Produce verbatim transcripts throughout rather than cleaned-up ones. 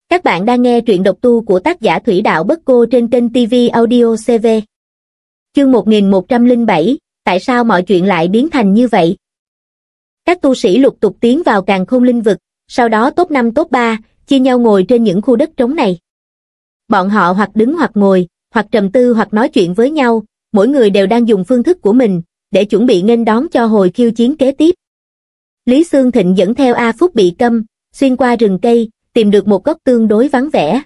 Các bạn đang nghe truyện độc tu của tác giả Thủy Đạo Bất Cô trên kênh ti vi Audio xê vê. Chương một nghìn một trăm lẻ bảy, tại sao mọi chuyện lại biến thành như vậy? Các tu sĩ lục tục tiến vào Càn Khôn Linh Vực, sau đó top năm top ba, chia nhau ngồi trên những khu đất trống này. Bọn họ hoặc đứng hoặc ngồi, hoặc trầm tư hoặc nói chuyện với nhau, mỗi người đều đang dùng phương thức của mình, để chuẩn bị nghênh đón cho hồi khiêu chiến kế tiếp. Lý Xương Thịnh dẫn theo A Phúc bị câm, xuyên qua rừng cây, tìm được một góc tương đối vắng vẻ.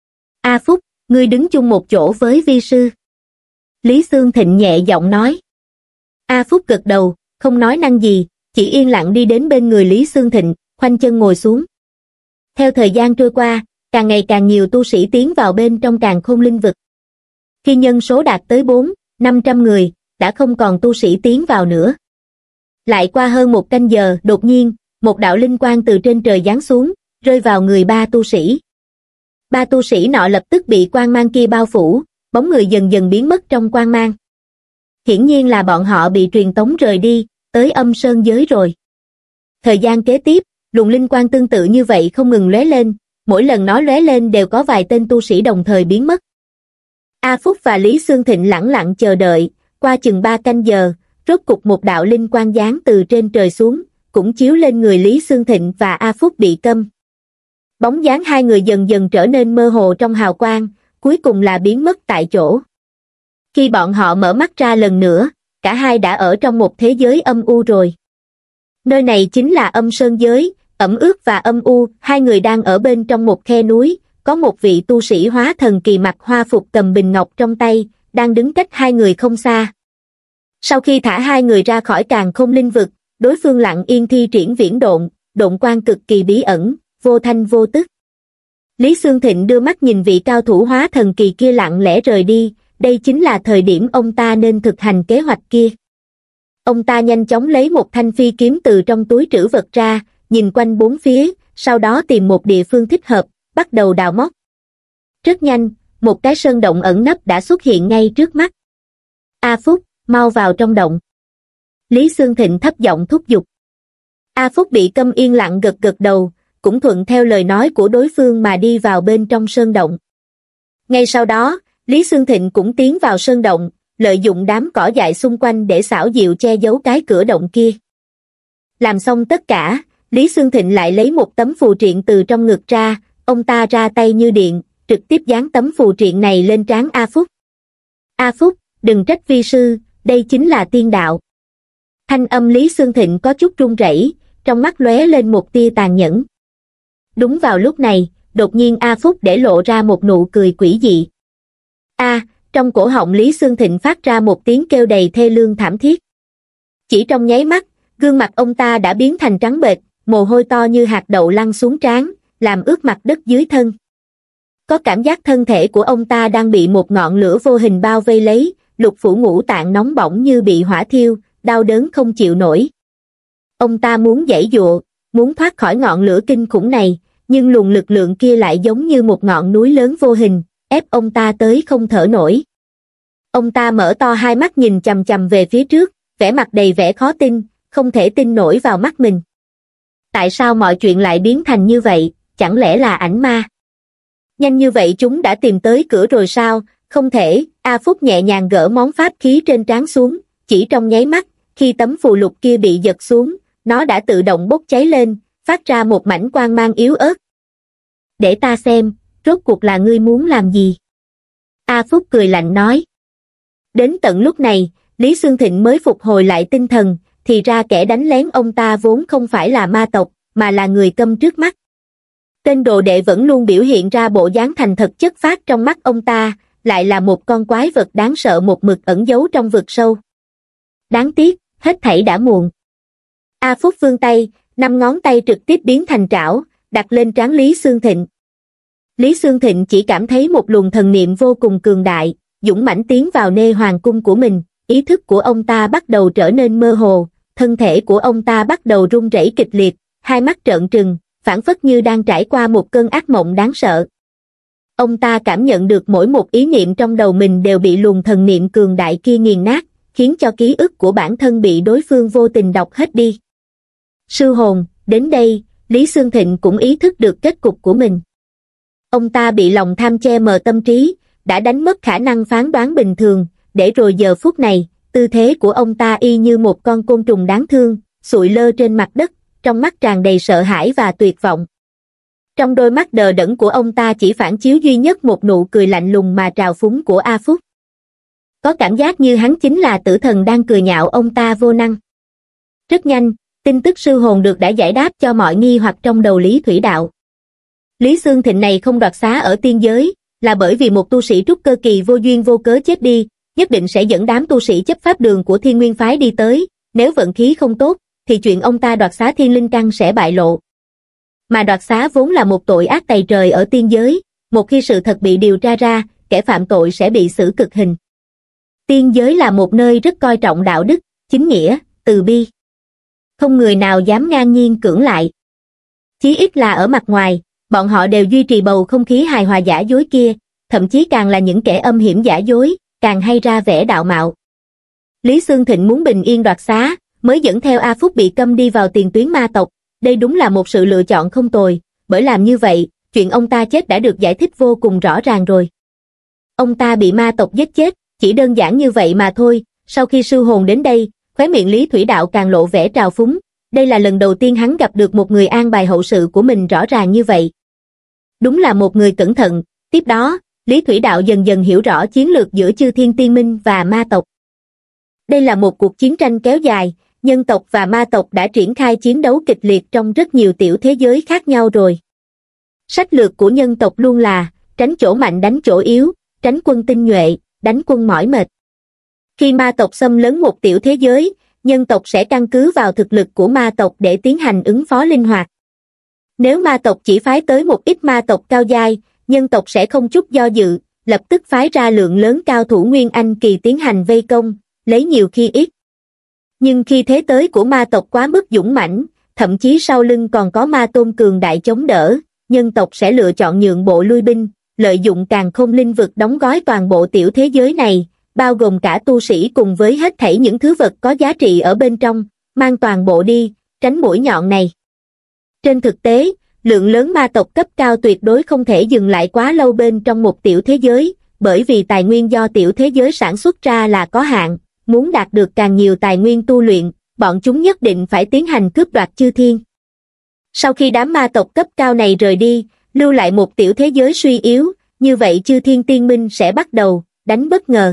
A Phúc, ngươi đứng chung một chỗ với vi sư. Lý Xương Thịnh nhẹ giọng nói. A Phúc gật đầu, không nói năng gì, chỉ yên lặng đi đến bên người Lý Xương Thịnh, khoanh chân ngồi xuống. Theo thời gian trôi qua, càng ngày càng nhiều tu sĩ tiến vào bên trong Càn Khôn Linh Vực. Khi nhân số đạt tới bốn, năm trăm người, đã không còn tu sĩ tiến vào nữa. Lại qua hơn một canh giờ, đột nhiên, một đạo linh quang từ trên trời giáng xuống, rơi vào người ba tu sĩ. Ba tu sĩ nọ lập tức bị quang mang kia bao phủ, bóng người dần dần biến mất trong quang mang. Hiển nhiên là bọn họ bị truyền tống rời đi, tới âm sơn giới rồi. Thời gian kế tiếp, luồng linh quang tương tự như vậy không ngừng lóe lên, mỗi lần nó lóe lên đều có vài tên tu sĩ đồng thời biến mất. A Phúc và Lý Xương Thịnh lẳng lặng chờ đợi, qua chừng ba canh giờ, rốt cục một đạo linh quang giáng từ trên trời xuống, cũng chiếu lên người Lý Xương Thịnh và A Phúc bị câm. Bóng dáng hai người dần dần trở nên mơ hồ trong hào quang, cuối cùng là biến mất tại chỗ. Khi bọn họ mở mắt ra lần nữa, cả hai đã ở trong một thế giới âm u rồi. Nơi này chính là âm sơn giới, ẩm ướt và âm u, hai người đang ở bên trong một khe núi, có một vị tu sĩ hóa thần kỳ mặc hoa phục cầm bình ngọc trong tay, đang đứng cách hai người không xa. Sau khi thả hai người ra khỏi Càn Khôn Linh Vực, đối phương lặng yên thi triển viễn độn, độn quang cực kỳ bí ẩn, vô thanh vô tức. Lý Xương Thịnh đưa mắt nhìn vị cao thủ hóa thần kỳ kia lặng lẽ rời đi, đây chính là thời điểm ông ta nên thực hành kế hoạch kia. Ông ta nhanh chóng lấy một thanh phi kiếm từ trong túi trữ vật ra, nhìn quanh bốn phía, sau đó tìm một địa phương thích hợp, bắt đầu đào móc. Rất nhanh, một cái sơn động ẩn nấp đã xuất hiện ngay trước mắt. A Phúc, mau vào trong động. Lý Xương Thịnh thấp giọng thúc giục. A Phúc bị câm yên lặng gật gật đầu, cũng thuận theo lời nói của đối phương mà đi vào bên trong sơn động. Ngay sau đó, Lý Xương Thịnh cũng tiến vào sơn động, lợi dụng đám cỏ dại xung quanh để xảo diệu che giấu cái cửa động kia. Làm xong tất cả, Lý Xương Thịnh lại lấy một tấm phù triện từ trong ngực ra, ông ta ra tay như điện, trực tiếp dán tấm phù triện này lên trán A Phúc. A Phúc, đừng trách vi sư, đây chính là tiên đạo. Thanh âm Lý Xương Thịnh có chút run rẩy, trong mắt lóe lên một tia tàn nhẫn. Đúng vào lúc này, đột nhiên A Phúc để lộ ra một nụ cười quỷ dị. A, trong cổ họng Lý Xương Thịnh phát ra một tiếng kêu đầy thê lương thảm thiết. Chỉ trong nháy mắt, gương mặt ông ta đã biến thành trắng bệch, mồ hôi to như hạt đậu lăn xuống trán, làm ướt mặt đất dưới thân. Có cảm giác thân thể của ông ta đang bị một ngọn lửa vô hình bao vây lấy, lục phủ ngũ tạng nóng bỏng như bị hỏa thiêu, đau đớn không chịu nổi. Ông ta muốn giãy giụa, muốn thoát khỏi ngọn lửa kinh khủng này, nhưng luồng lực lượng kia lại giống như một ngọn núi lớn vô hình, ép ông ta tới không thở nổi. Ông ta mở to hai mắt nhìn chằm chằm về phía trước, vẻ mặt đầy vẻ khó tin, không thể tin nổi vào mắt mình. Tại sao mọi chuyện lại biến thành như vậy, chẳng lẽ là ảnh ma? Nhanh như vậy chúng đã tìm tới cửa rồi sao? Không thể. A Phúc nhẹ nhàng gỡ món pháp khí trên trán xuống, chỉ trong nháy mắt, khi tấm phù lục kia bị giật xuống, nó đã tự động bốc cháy lên, phát ra một mảnh quang mang yếu ớt. Để ta xem, rốt cuộc là ngươi muốn làm gì? A Phúc cười lạnh nói. Đến tận lúc này, Lý Xương Thịnh mới phục hồi lại tinh thần, thì ra kẻ đánh lén ông ta vốn không phải là ma tộc, mà là người câm trước mắt. Tên đồ đệ vẫn luôn biểu hiện ra bộ dáng thành thật chất phác trong mắt ông ta, lại là một con quái vật đáng sợ một mực ẩn giấu trong vực sâu. Đáng tiếc, hết thảy đã muộn. A Phúc vươn tay, năm ngón tay trực tiếp biến thành trảo, đặt lên trán Lý Xương Thịnh. Lý Xương Thịnh chỉ cảm thấy một luồng thần niệm vô cùng cường đại, dũng mãnh tiến vào nê hoàng cung của mình, ý thức của ông ta bắt đầu trở nên mơ hồ, thân thể của ông ta bắt đầu run rẩy kịch liệt, hai mắt trợn trừng, phảng phất như đang trải qua một cơn ác mộng đáng sợ. Ông ta cảm nhận được mỗi một ý niệm trong đầu mình đều bị luồng thần niệm cường đại kia nghiền nát, khiến cho ký ức của bản thân bị đối phương vô tình đọc hết đi. Sư hồn, đến đây, Lý Xương Thịnh cũng ý thức được kết cục của mình. Ông ta bị lòng tham che mờ tâm trí, đã đánh mất khả năng phán đoán bình thường, để rồi giờ phút này, tư thế của ông ta y như một con côn trùng đáng thương, sụi lơ trên mặt đất, trong mắt tràn đầy sợ hãi và tuyệt vọng. Trong đôi mắt đờ đẫn của ông ta chỉ phản chiếu duy nhất một nụ cười lạnh lùng mà trào phúng của A Phúc. Có cảm giác như hắn chính là tử thần đang cười nhạo ông ta vô năng. Rất nhanh, tin tức sư hồn được đã giải đáp cho mọi nghi hoặc trong đầu Lý Thủy Đạo. Lý Xương Thịnh này không đoạt xá ở tiên giới, là bởi vì một tu sĩ trúc cơ kỳ vô duyên vô cớ chết đi, nhất định sẽ dẫn đám tu sĩ chấp pháp đường của Thiên Nguyên Phái đi tới, nếu vận khí không tốt, thì chuyện ông ta đoạt xá Thiên Linh Căn sẽ bại lộ. Mà đoạt xá vốn là một tội ác tày trời ở tiên giới, một khi sự thật bị điều tra ra, kẻ phạm tội sẽ bị xử cực hình. Tiên giới là một nơi rất coi trọng đạo đức, chính nghĩa, từ bi. Không người nào dám ngang nhiên cưỡng lại. Chí ít là ở mặt ngoài, bọn họ đều duy trì bầu không khí hài hòa giả dối kia, thậm chí càng là những kẻ âm hiểm giả dối, càng hay ra vẻ đạo mạo. Lý Xương Thịnh muốn bình yên đoạt xá, mới dẫn theo A Phúc bị câm đi vào tiền tuyến ma tộc, đây đúng là một sự lựa chọn không tồi, bởi làm như vậy, chuyện ông ta chết đã được giải thích vô cùng rõ ràng rồi. Ông ta bị ma tộc giết chết, chỉ đơn giản như vậy mà thôi. Sau khi sư hồn đến đây, khóe miệng Lý Thủy Đạo càng lộ vẻ trào phúng, đây là lần đầu tiên hắn gặp được một người an bài hậu sự của mình rõ ràng như vậy. Đúng là một người cẩn thận. Tiếp đó, Lý Thủy Đạo dần dần hiểu rõ chiến lược giữa Chư Thiên Tiên Minh và ma tộc. Đây là một cuộc chiến tranh kéo dài, nhân tộc và ma tộc đã triển khai chiến đấu kịch liệt trong rất nhiều tiểu thế giới khác nhau rồi. Sách lược của nhân tộc luôn là tránh chỗ mạnh đánh chỗ yếu, tránh quân tinh nhuệ, đánh quân mỏi mệt. Khi ma tộc xâm lấn một tiểu thế giới, nhân tộc sẽ căn cứ vào thực lực của ma tộc để tiến hành ứng phó linh hoạt. Nếu ma tộc chỉ phái tới một ít ma tộc cao giai, nhân tộc sẽ không chút do dự, lập tức phái ra lượng lớn cao thủ Nguyên Anh kỳ tiến hành vây công, lấy nhiều khi ít. Nhưng khi thế tới của ma tộc quá mức dũng mãnh, thậm chí sau lưng còn có ma tôn cường đại chống đỡ, nhân tộc sẽ lựa chọn nhượng bộ lui binh, lợi dụng càn khôn linh vực đóng gói toàn bộ tiểu thế giới này, bao gồm cả tu sĩ cùng với hết thảy những thứ vật có giá trị ở bên trong, mang toàn bộ đi, tránh mũi nhọn này. Trên thực tế, lượng lớn ma tộc cấp cao tuyệt đối không thể dừng lại quá lâu bên trong một tiểu thế giới, bởi vì tài nguyên do tiểu thế giới sản xuất ra là có hạn, muốn đạt được càng nhiều tài nguyên tu luyện, bọn chúng nhất định phải tiến hành cướp đoạt chư thiên. Sau khi đám ma tộc cấp cao này rời đi, lưu lại một tiểu thế giới suy yếu, như vậy Chư Thiên Tiên Minh sẽ bắt đầu đánh bất ngờ.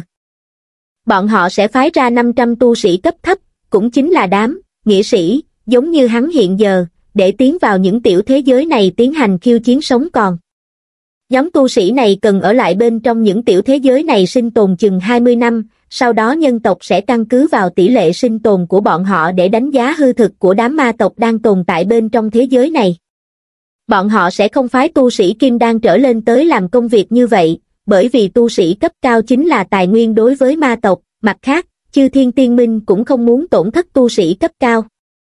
Bọn họ sẽ phái ra năm trăm tu sĩ cấp thấp, cũng chính là đám nghĩa sĩ, giống như hắn hiện giờ, để tiến vào những tiểu thế giới này tiến hành khiêu chiến sống còn. Nhóm tu sĩ này cần ở lại bên trong những tiểu thế giới này sinh tồn chừng hai mươi năm, sau đó nhân tộc sẽ căn cứ vào tỷ lệ sinh tồn của bọn họ để đánh giá hư thực của đám ma tộc đang tồn tại bên trong thế giới này. Bọn họ sẽ không phái tu sĩ kim đan trở lên tới làm công việc như vậy, bởi vì tu sĩ cấp cao chính là tài nguyên đối với ma tộc, mặt khác, Chư Thiên Tiên Minh cũng không muốn tổn thất tu sĩ cấp cao.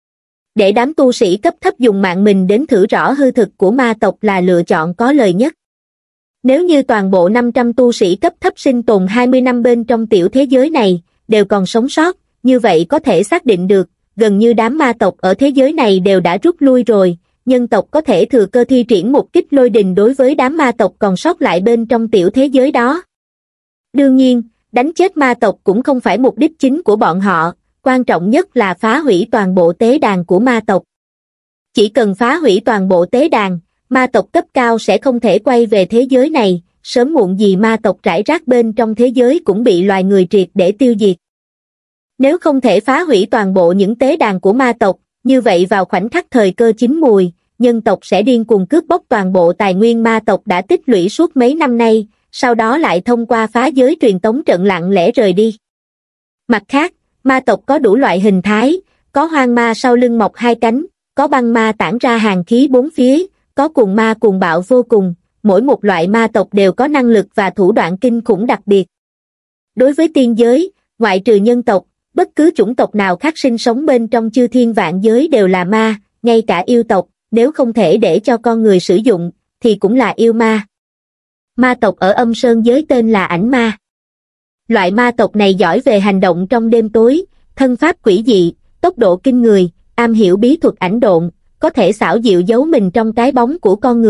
Để đám tu sĩ cấp thấp dùng mạng mình đến thử rõ hư thực của ma tộc là lựa chọn có lời nhất. Nếu như toàn bộ năm trăm tu sĩ cấp thấp sinh tồn hai mươi năm bên trong tiểu thế giới này, đều còn sống sót, như vậy có thể xác định được, gần như đám ma tộc ở thế giới này đều đã rút lui rồi, nhân tộc có thể thừa cơ thi triển một kích lôi đình đối với đám ma tộc còn sót lại bên trong tiểu thế giới đó. Đương nhiên, đánh chết ma tộc cũng không phải mục đích chính của bọn họ, quan trọng nhất là phá hủy toàn bộ tế đàn của ma tộc. Chỉ cần phá hủy toàn bộ tế đàn, ma tộc cấp cao sẽ không thể quay về thế giới này, sớm muộn gì ma tộc rải rác bên trong thế giới cũng bị loài người triệt để tiêu diệt. Nếu không thể phá hủy toàn bộ những tế đàn của ma tộc, như vậy vào khoảnh khắc thời cơ chín mùi, nhân tộc sẽ điên cuồng cướp bóc toàn bộ tài nguyên ma tộc đã tích lũy suốt mấy năm nay, sau đó lại thông qua phá giới truyền tống trận lặng lẽ rời đi. Mặt khác, ma tộc có đủ loại hình thái, có hoang ma sau lưng mọc hai cánh, có băng ma tản ra hàn khí bốn phía, có cuồng ma cuồng bạo vô cùng, mỗi một loại ma tộc đều có năng lực và thủ đoạn kinh khủng đặc biệt. Đối với tiên giới, ngoại trừ nhân tộc, bất cứ chủng tộc nào khác sinh sống bên trong chư thiên vạn giới đều là ma, ngay cả yêu tộc, nếu không thể để cho con người sử dụng, thì cũng là yêu ma. Ma tộc ở âm sơn giới tên là ảnh ma. Loại ma tộc này giỏi về hành động trong đêm tối, thân pháp quỷ dị, tốc độ kinh người, am hiểu bí thuật ảnh độn, có thể xảo diệu giấu mình trong cái bóng của con người,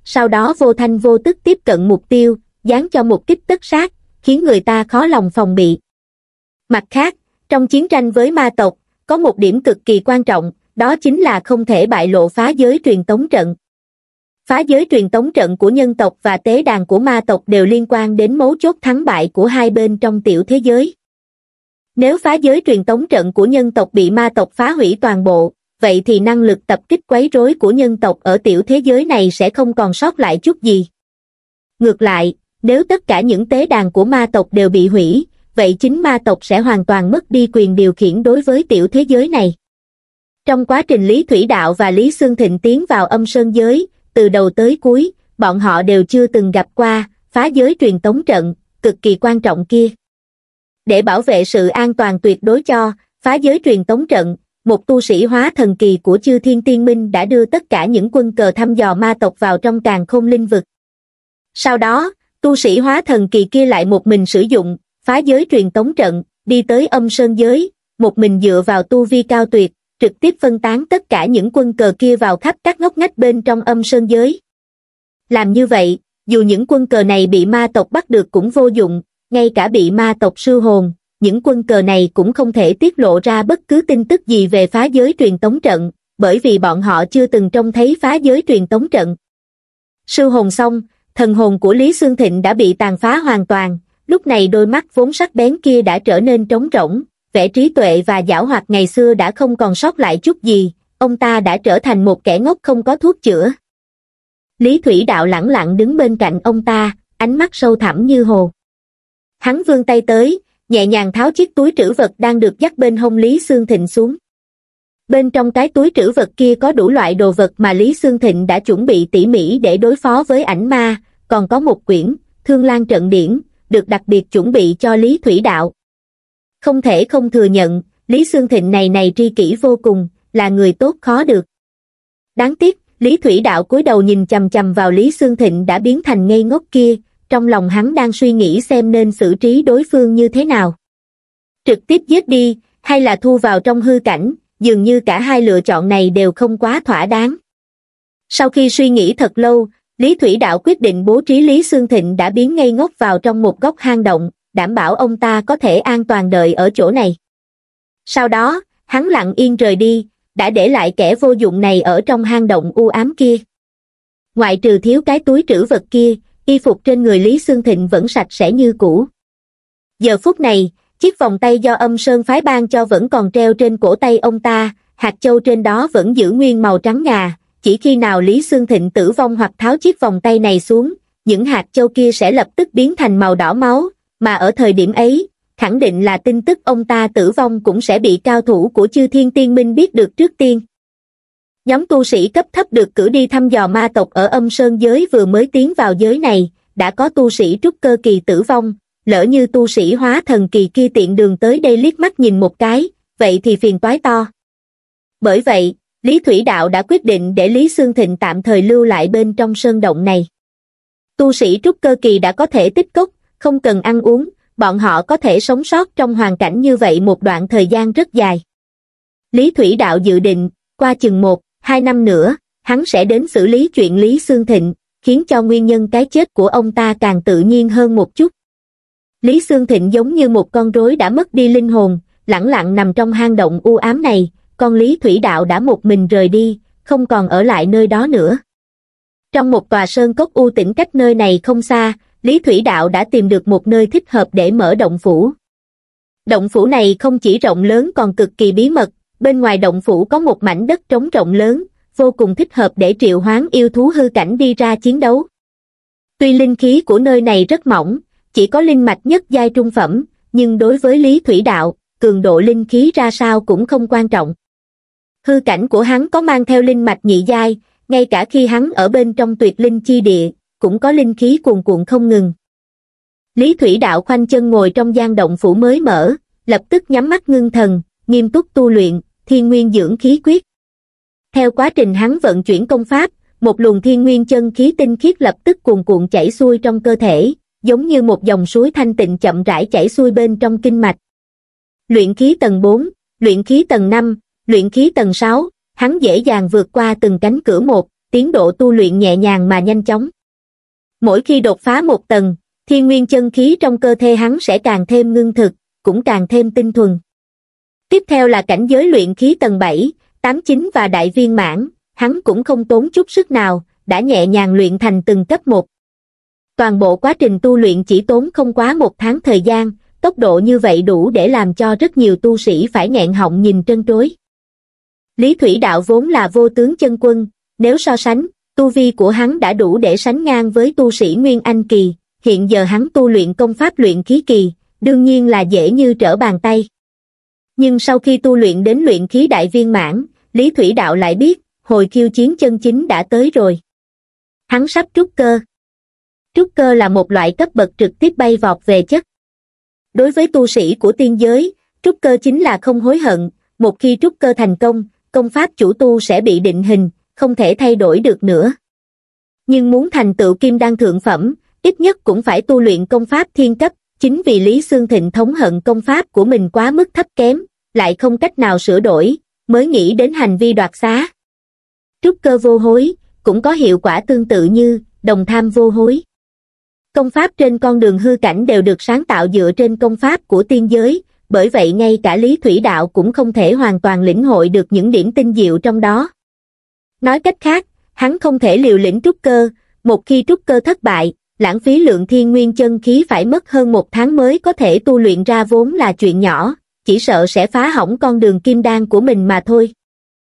sau đó vô thanh vô tức tiếp cận mục tiêu, giáng cho một kích tất sát, khiến người ta khó lòng phòng bị. Mặt khác, trong chiến tranh với ma tộc, có một điểm cực kỳ quan trọng, đó chính là không thể bại lộ phá giới truyền tống trận. Phá giới truyền tống trận của nhân tộc và tế đàn của ma tộc đều liên quan đến mấu chốt thắng bại của hai bên trong tiểu thế giới. Nếu phá giới truyền tống trận của nhân tộc bị ma tộc phá hủy toàn bộ, vậy thì năng lực tập kích quấy rối của nhân tộc ở tiểu thế giới này sẽ không còn sót lại chút gì. Ngược lại, nếu tất cả những tế đàn của ma tộc đều bị hủy, vậy chính ma tộc sẽ hoàn toàn mất đi quyền điều khiển đối với tiểu thế giới này. Trong quá trình Lý Thủy Đạo và Lý Xương Thịnh tiến vào âm sơn giới, từ đầu tới cuối, bọn họ đều chưa từng gặp qua phá giới truyền tống trận, cực kỳ quan trọng kia. Để bảo vệ sự an toàn tuyệt đối cho phá giới truyền tống trận, một tu sĩ hóa thần kỳ của Chư Thiên Tiên Minh đã đưa tất cả những quân cờ thăm dò ma tộc vào trong càn khôn linh vực. Sau đó, tu sĩ hóa thần kỳ kia lại một mình sử dụng phá giới truyền tống trận, đi tới âm sơn giới, một mình dựa vào tu vi cao tuyệt, trực tiếp phân tán tất cả những quân cờ kia vào khắp các ngóc ngách bên trong âm sơn giới. Làm như vậy, dù những quân cờ này bị ma tộc bắt được cũng vô dụng, ngay cả bị ma tộc sưu hồn, những quân cờ này cũng không thể tiết lộ ra bất cứ tin tức gì về phá giới truyền tống trận, bởi vì bọn họ chưa từng trông thấy phá giới truyền tống trận. Sưu hồn xong, thần hồn của Lý Xương Thịnh đã bị tàn phá hoàn toàn, lúc này đôi mắt vốn sắc bén kia đã trở nên trống rỗng, vẻ trí tuệ và giảo hoạt ngày xưa đã không còn sót lại chút gì, ông ta đã trở thành một kẻ ngốc không có thuốc chữa. Lý Thủy Đạo lẳng lặng đứng bên cạnh ông ta, ánh mắt sâu thẳm như hồ. Hắn vươn tay tới, nhẹ nhàng tháo chiếc túi trữ vật đang được dắt bên hông Lý Xương Thịnh xuống. Bên trong cái túi trữ vật kia có đủ loại đồ vật mà Lý Xương Thịnh đã chuẩn bị tỉ mỉ để đối phó với ảnh ma, còn có một quyển Thương Lan Trận Điển, được đặc biệt chuẩn bị cho Lý Thủy Đạo. Không thể không thừa nhận, Lý Xương Thịnh này này tri kỷ vô cùng, là người tốt khó được. Đáng tiếc, Lý Thủy Đạo cúi đầu nhìn chằm chằm vào Lý Xương Thịnh đã biến thành ngây ngốc kia, trong lòng hắn đang suy nghĩ xem nên xử trí đối phương như thế nào. Trực tiếp giết đi, hay là thu vào trong hư cảnh, dường như cả hai lựa chọn này đều không quá thỏa đáng. Sau khi suy nghĩ thật lâu, Lý Thủy Đạo quyết định bố trí Lý Xương Thịnh đã biến ngây ngốc vào trong một góc hang động, đảm bảo ông ta có thể an toàn đợi ở chỗ này. Sau đó, hắn lặng yên rời đi, đã để lại kẻ vô dụng này ở trong hang động u ám kia. Ngoại trừ thiếu cái túi trữ vật kia, y phục trên người Lý Xương Thịnh vẫn sạch sẽ như cũ. Giờ phút này, chiếc vòng tay do Âm Sơn phái ban cho vẫn còn treo trên cổ tay ông ta, hạt châu trên đó vẫn giữ nguyên màu trắng ngà, chỉ khi nào Lý Xương Thịnh tử vong hoặc tháo chiếc vòng tay này xuống, những hạt châu kia sẽ lập tức biến thành màu đỏ máu, mà ở thời điểm ấy, khẳng định là tin tức ông ta tử vong cũng sẽ bị cao thủ của Chư Thiên Tiên Minh biết được trước tiên. Nhóm tu sĩ cấp thấp được cử đi thăm dò ma tộc ở Âm Sơn giới vừa mới tiến vào giới này, đã có tu sĩ trúc cơ kỳ tử vong, lỡ như tu sĩ hóa thần kỳ kia tiện đường tới đây liếc mắt nhìn một cái, vậy thì phiền toái to. Bởi vậy, Lý Thủy Đạo đã quyết định để Lý Xương Thịnh tạm thời lưu lại bên trong sơn động này. Tu sĩ trúc cơ kỳ đã có thể tích cốc, không cần ăn uống, bọn họ có thể sống sót trong hoàn cảnh như vậy một đoạn thời gian rất dài. Lý Thủy Đạo dự định, qua chừng một, hai năm nữa, hắn sẽ đến xử lý chuyện Lý Xương Thịnh, khiến cho nguyên nhân cái chết của ông ta càng tự nhiên hơn một chút. Lý Xương Thịnh giống như một con rối đã mất đi linh hồn, lẳng lặng nằm trong hang động u ám này, con Lý Thủy Đạo đã một mình rời đi, không còn ở lại nơi đó nữa. Trong một tòa sơn cốc u tĩnh cách nơi này không xa, Lý Thủy Đạo đã tìm được một nơi thích hợp để mở động phủ. Động phủ này không chỉ rộng lớn còn cực kỳ bí mật, bên ngoài động phủ có một mảnh đất trống rộng lớn, vô cùng thích hợp để triệu hoán yêu thú hư cảnh đi ra chiến đấu. Tuy linh khí của nơi này rất mỏng, chỉ có linh mạch nhất giai trung phẩm, nhưng đối với Lý Thủy Đạo, cường độ linh khí ra sao cũng không quan trọng. Hư cảnh của hắn có mang theo linh mạch nhị giai, ngay cả khi hắn ở bên trong tuyệt linh chi địa, cũng có linh khí cuồn cuộn không ngừng. Lý Thủy Đạo khoanh chân ngồi trong gian động phủ mới mở, lập tức nhắm mắt ngưng thần, nghiêm túc tu luyện Thiên Nguyên Dưỡng Khí Quyết. Theo quá trình hắn vận chuyển công pháp, một luồng thiên nguyên chân khí tinh khiết lập tức cuồn cuộn chảy xuôi trong cơ thể, giống như một dòng suối thanh tịnh chậm rãi chảy xuôi bên trong kinh mạch. Luyện khí tầng bốn, luyện khí tầng năm, luyện khí tầng sáu, hắn dễ dàng vượt qua từng cánh cửa một, tiến độ tu luyện nhẹ nhàng mà nhanh chóng. Mỗi khi đột phá một tầng, thiên nguyên chân khí trong cơ thể hắn sẽ càng thêm ngưng thực, cũng càng thêm tinh thuần. Tiếp theo là cảnh giới luyện khí tầng bảy, tám, chín và đại viên mãn, hắn cũng không tốn chút sức nào, đã nhẹ nhàng luyện thành từng cấp một. Toàn bộ quá trình tu luyện chỉ tốn không quá một tháng thời gian, tốc độ như vậy đủ để làm cho rất nhiều tu sĩ phải nghẹn họng nhìn trân trối. Lý Thủy Đạo vốn là vô tướng chân quân, nếu so sánh, tu vi của hắn đã đủ để sánh ngang với tu sĩ Nguyên Anh kỳ, hiện giờ hắn tu luyện công pháp luyện khí kỳ, đương nhiên là dễ như trở bàn tay. Nhưng sau khi tu luyện đến luyện khí đại viên mãn, Lý Thủy Đạo lại biết, hồi khiêu chiến chân chính đã tới rồi. Hắn sắp trúc cơ. Trúc cơ là một loại cấp bậc trực tiếp bay vọt về chất. Đối với tu sĩ của tiên giới, trúc cơ chính là không hối hận, một khi trúc cơ thành công, công pháp chủ tu sẽ bị định hình, không thể thay đổi được nữa. Nhưng muốn thành tựu kim đan thượng phẩm, ít nhất cũng phải tu luyện công pháp thiên cấp, chính vì Lý Xương Thịnh thống hận công pháp của mình quá mức thấp kém, lại không cách nào sửa đổi, mới nghĩ đến hành vi đoạt xá. Trúc cơ vô hối, cũng có hiệu quả tương tự như đồng tham vô hối. Công pháp trên con đường hư cảnh đều được sáng tạo dựa trên công pháp của tiên giới, bởi vậy ngay cả Lý Thủy Đạo cũng không thể hoàn toàn lĩnh hội được những điểm tinh diệu trong đó. Nói cách khác, hắn không thể liều lĩnh trúc cơ, một khi trúc cơ thất bại, lãng phí lượng thiên nguyên chân khí phải mất hơn một tháng mới có thể tu luyện ra vốn là chuyện nhỏ, chỉ sợ sẽ phá hỏng con đường kim đan của mình mà thôi.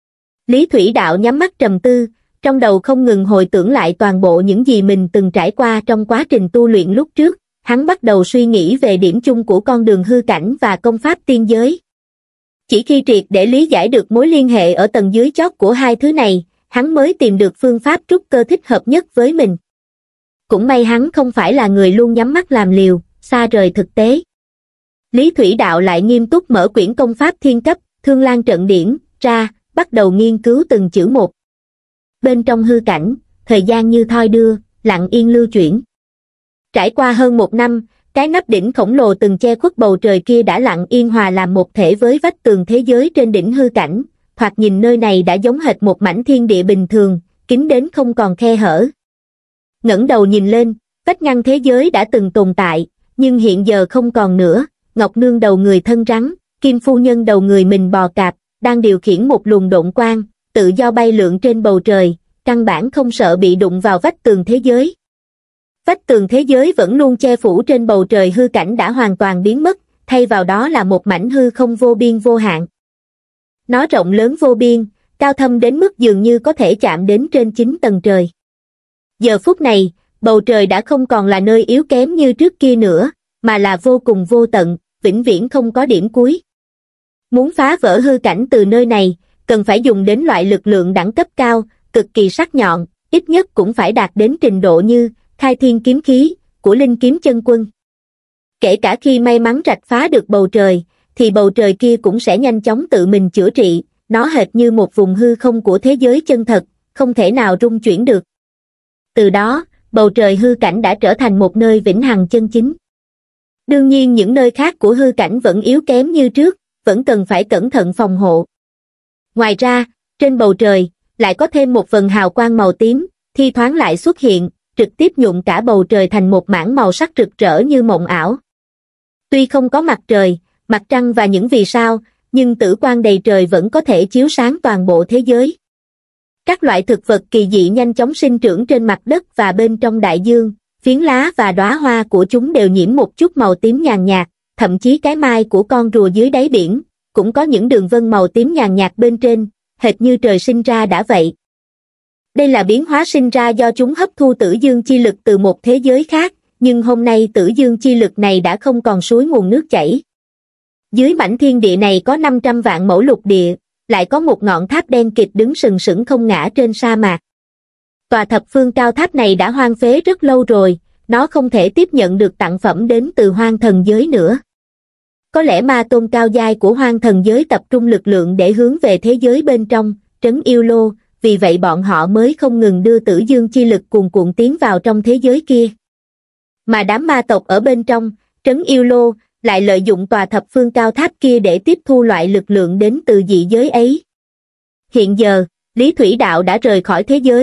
Lý Thủy Đạo nhắm mắt trầm tư, trong đầu không ngừng hồi tưởng lại toàn bộ những gì mình từng trải qua trong quá trình tu luyện lúc trước, hắn bắt đầu suy nghĩ về điểm chung của con đường hư cảnh và công pháp tiên giới. Chỉ khi triệt để lý giải được mối liên hệ ở tầng dưới chót của hai thứ này, hắn mới tìm được phương pháp trúc cơ thích hợp nhất với mình. Cũng may hắn không phải là người luôn nhắm mắt làm liều, xa rời thực tế. Lý Thủy Đạo lại nghiêm túc mở quyển công pháp thiên cấp, Thương Lan Trận Điển, ra, bắt đầu nghiên cứu từng chữ một. Bên trong hư cảnh, thời gian như thoi đưa, lặng yên lưu chuyển. Trải qua hơn một năm, cái nắp đỉnh khổng lồ từng che khuất bầu trời kia đã lặng yên hòa làm một thể với vách tường thế giới trên đỉnh hư cảnh, thoạt nhìn nơi này đã giống hệt một mảnh thiên địa bình thường, kín đến không còn khe hở. Ngẩng đầu nhìn lên, vách ngăn thế giới đã từng tồn tại, nhưng hiện giờ không còn nữa. Ngọc Nương đầu người thân rắn, Kim Phu Nhân đầu người mình bò cạp, đang điều khiển một luồng độn quang, tự do bay lượn trên bầu trời, căn bản không sợ bị đụng vào vách tường thế giới. Vách tường thế giới vẫn luôn che phủ trên bầu trời hư cảnh đã hoàn toàn biến mất, thay vào đó là một mảnh hư không vô biên vô hạn. Nó rộng lớn vô biên, cao thâm đến mức dường như có thể chạm đến trên chín tầng trời. Giờ phút này, bầu trời đã không còn là nơi yếu kém như trước kia nữa, mà là vô cùng vô tận, vĩnh viễn không có điểm cuối. Muốn phá vỡ hư cảnh từ nơi này, cần phải dùng đến loại lực lượng đẳng cấp cao, cực kỳ sắc nhọn, ít nhất cũng phải đạt đến trình độ như khai thiên kiếm khí của Linh Kiếm Chân Quân. Kể cả khi may mắn rạch phá được bầu trời, thì bầu trời kia cũng sẽ nhanh chóng tự mình chữa trị, nó hệt như một vùng hư không của thế giới chân thật, không thể nào rung chuyển được. Từ đó, bầu trời hư cảnh đã trở thành một nơi vĩnh hằng chân chính. Đương nhiên những nơi khác của hư cảnh vẫn yếu kém như trước, vẫn cần phải cẩn thận phòng hộ. Ngoài ra, trên bầu trời, lại có thêm một vầng hào quang màu tím, thi thoảng lại xuất hiện, trực tiếp nhuộm cả bầu trời thành một mảng màu sắc rực rỡ như mộng ảo. Tuy không có mặt trời, mặt trăng và những vì sao, nhưng tử quang đầy trời vẫn có thể chiếu sáng toàn bộ thế giới. Các loại thực vật kỳ dị nhanh chóng sinh trưởng trên mặt đất và bên trong đại dương, phiến lá và đóa hoa của chúng đều nhiễm một chút màu tím nhàn nhạt, thậm chí cái mai của con rùa dưới đáy biển, cũng có những đường vân màu tím nhàn nhạt bên trên, hệt như trời sinh ra đã vậy. Đây là biến hóa sinh ra do chúng hấp thu tử dương chi lực từ một thế giới khác, nhưng hôm nay tử dương chi lực này đã không còn suối nguồn nước chảy. Dưới mảnh thiên địa này có năm trăm vạn mẫu lục địa, lại có một ngọn tháp đen kịt đứng sừng sững không ngã trên sa mạc. Tòa thập phương cao tháp này đã hoang phế rất lâu rồi, nó không thể tiếp nhận được tặng phẩm đến từ hoang thần giới nữa. Có lẽ ma tôn cao giai của hoang thần giới tập trung lực lượng để hướng về thế giới bên trong, trấn yêu lô, vì vậy bọn họ mới không ngừng đưa tử dương chi lực cuồn cuộn tiến vào trong thế giới kia. Mà đám ma tộc ở bên trong, trấn yêu lô, lại lợi dụng tòa thập phương cao tháp kia để tiếp thu loại lực lượng đến từ dị giới ấy. Hiện giờ, Lý Thủy Đạo đã rời khỏi thế giới,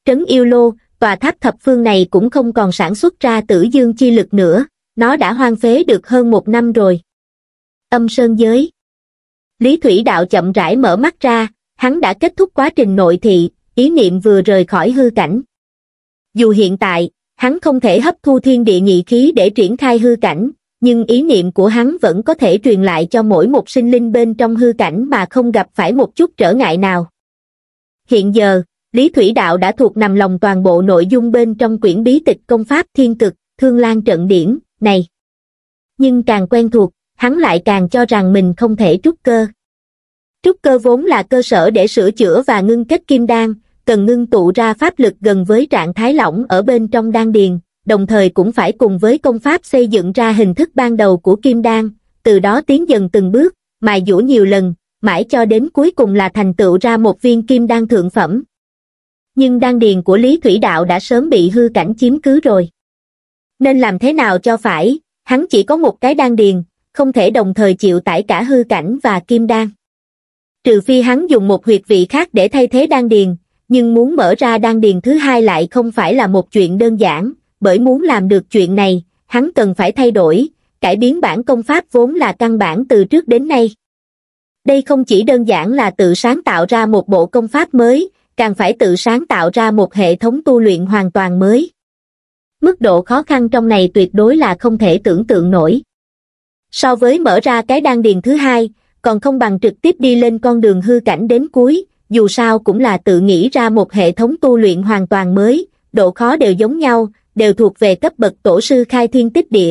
Trấn Yêu Lô, tòa tháp thập phương này cũng không còn sản xuất ra tử dương chi lực nữa, nó đã hoang phế được hơn một năm rồi. Âm Sơn Giới. Lý Thủy Đạo chậm rãi mở mắt ra, hắn đã kết thúc quá trình nội thị, ý niệm vừa rời khỏi hư cảnh. Dù hiện tại, hắn không thể hấp thu thiên địa nhị khí để triển khai hư cảnh, nhưng ý niệm của hắn vẫn có thể truyền lại cho mỗi một sinh linh bên trong hư cảnh mà không gặp phải một chút trở ngại nào. Hiện giờ, Lý Thủy Đạo đã thuộc nằm lòng toàn bộ nội dung bên trong quyển bí tịch công pháp thiên cực, Thương Lan trận điển, này. Nhưng càng quen thuộc, hắn lại càng cho rằng mình không thể trúc cơ. Trúc cơ vốn là cơ sở để sửa chữa và ngưng kết kim đan, cần ngưng tụ ra pháp lực gần với trạng thái lỏng ở bên trong đan điền, đồng thời cũng phải cùng với công pháp xây dựng ra hình thức ban đầu của kim đan, từ đó tiến dần từng bước, mài dũa nhiều lần, mãi cho đến cuối cùng là thành tựu ra một viên kim đan thượng phẩm. Nhưng đan điền của Lý Thủy Đạo đã sớm bị hư cảnh chiếm cứ rồi. Nên làm thế nào cho phải, hắn chỉ có một cái đan điền, không thể đồng thời chịu tải cả hư cảnh và kim đan. Trừ phi hắn dùng một huyệt vị khác để thay thế đan điền, nhưng muốn mở ra đan điền thứ hai lại không phải là một chuyện đơn giản, bởi muốn làm được chuyện này, hắn cần phải thay đổi, cải biến bản công pháp vốn là căn bản từ trước đến nay. Đây không chỉ đơn giản là tự sáng tạo ra một bộ công pháp mới, càng phải tự sáng tạo ra một hệ thống tu luyện hoàn toàn mới. Mức độ khó khăn trong này tuyệt đối là không thể tưởng tượng nổi. So với mở ra cái đan điền thứ hai, còn không bằng trực tiếp đi lên con đường hư cảnh đến cuối, dù sao cũng là tự nghĩ ra một hệ thống tu luyện hoàn toàn mới, độ khó đều giống nhau, đều thuộc về cấp bậc tổ sư khai thiên tích địa.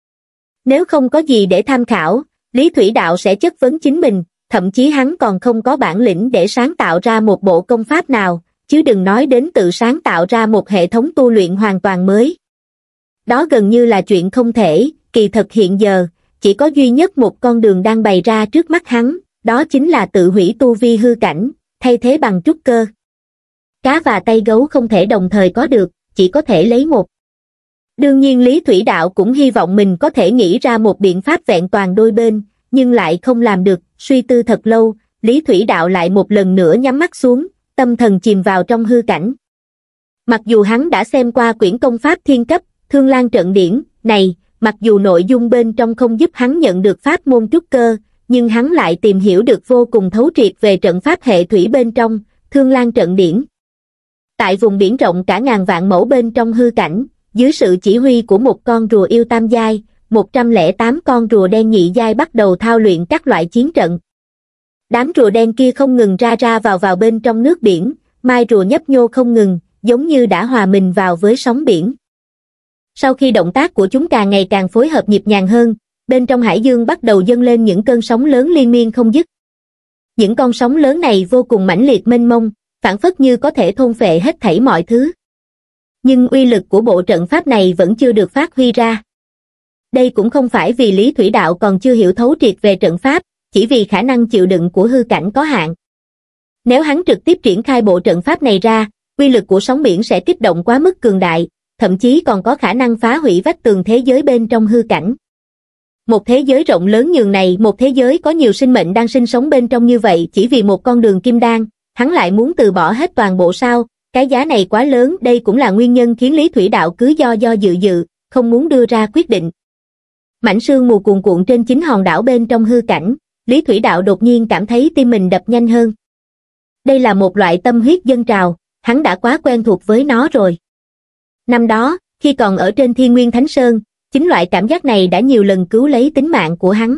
Nếu không có gì để tham khảo, Lý Thủy Đạo sẽ chất vấn chính mình, thậm chí hắn còn không có bản lĩnh để sáng tạo ra một bộ công pháp nào, chứ đừng nói đến tự sáng tạo ra một hệ thống tu luyện hoàn toàn mới. Đó gần như là chuyện không thể, kỳ thật hiện giờ, chỉ có duy nhất một con đường đang bày ra trước mắt hắn, đó chính là tự hủy tu vi hư cảnh, thay thế bằng trúc cơ. Cá và tay gấu không thể đồng thời có được, chỉ có thể lấy một. Đương nhiên Lý Thủy Đạo cũng hy vọng mình có thể nghĩ ra một biện pháp vẹn toàn đôi bên, nhưng lại không làm được, suy tư thật lâu, Lý Thủy Đạo lại một lần nữa nhắm mắt xuống, tâm thần chìm vào trong hư cảnh. Mặc dù hắn đã xem qua quyển công pháp thiên cấp, Thương Lan trận điển, này, mặc dù nội dung bên trong không giúp hắn nhận được pháp môn trúc cơ, nhưng hắn lại tìm hiểu được vô cùng thấu triệt về trận pháp hệ thủy bên trong, Thương Lan trận điển. Tại vùng biển rộng cả ngàn vạn mẫu bên trong hư cảnh, dưới sự chỉ huy của một con rùa yêu tam giai, một trăm lẻ tám con rùa đen nhị giai bắt đầu thao luyện các loại chiến trận. Đám rùa đen kia không ngừng ra ra vào vào bên trong nước biển, mai rùa nhấp nhô không ngừng, giống như đã hòa mình vào với sóng biển. Sau khi động tác của chúng càng ngày càng phối hợp nhịp nhàng hơn, bên trong hải dương bắt đầu dâng lên những cơn sóng lớn liên miên không dứt. Những con sóng lớn này vô cùng mãnh liệt mênh mông, phảng phất như có thể thôn phệ hết thảy mọi thứ. Nhưng uy lực của bộ trận pháp này vẫn chưa được phát huy ra. Đây cũng không phải vì Lý Thủy Đạo còn chưa hiểu thấu triệt về trận pháp, chỉ vì khả năng chịu đựng của hư cảnh có hạn. Nếu hắn trực tiếp triển khai bộ trận pháp này ra, uy lực của sóng biển sẽ kích động quá mức cường đại, thậm chí còn có khả năng phá hủy vách tường thế giới bên trong hư cảnh. Một thế giới rộng lớn nhường này, một thế giới có nhiều sinh mệnh đang sinh sống bên trong như vậy, chỉ vì một con đường kim đan, hắn lại muốn từ bỏ hết toàn bộ sao? Cái giá này quá lớn, đây cũng là nguyên nhân khiến Lý Thủy Đạo cứ do do dự dự, không muốn đưa ra quyết định. Mảnh sương mù cuồn cuộn trên chính hòn đảo bên trong hư cảnh, Lý Thủy Đạo đột nhiên cảm thấy tim mình đập nhanh hơn. Đây là một loại tâm huyết dâng trào, hắn đã quá quen thuộc với nó rồi. Năm đó, khi còn ở trên Thiên Nguyên Thánh Sơn, chính loại cảm giác này đã nhiều lần cứu lấy tính mạng của hắn.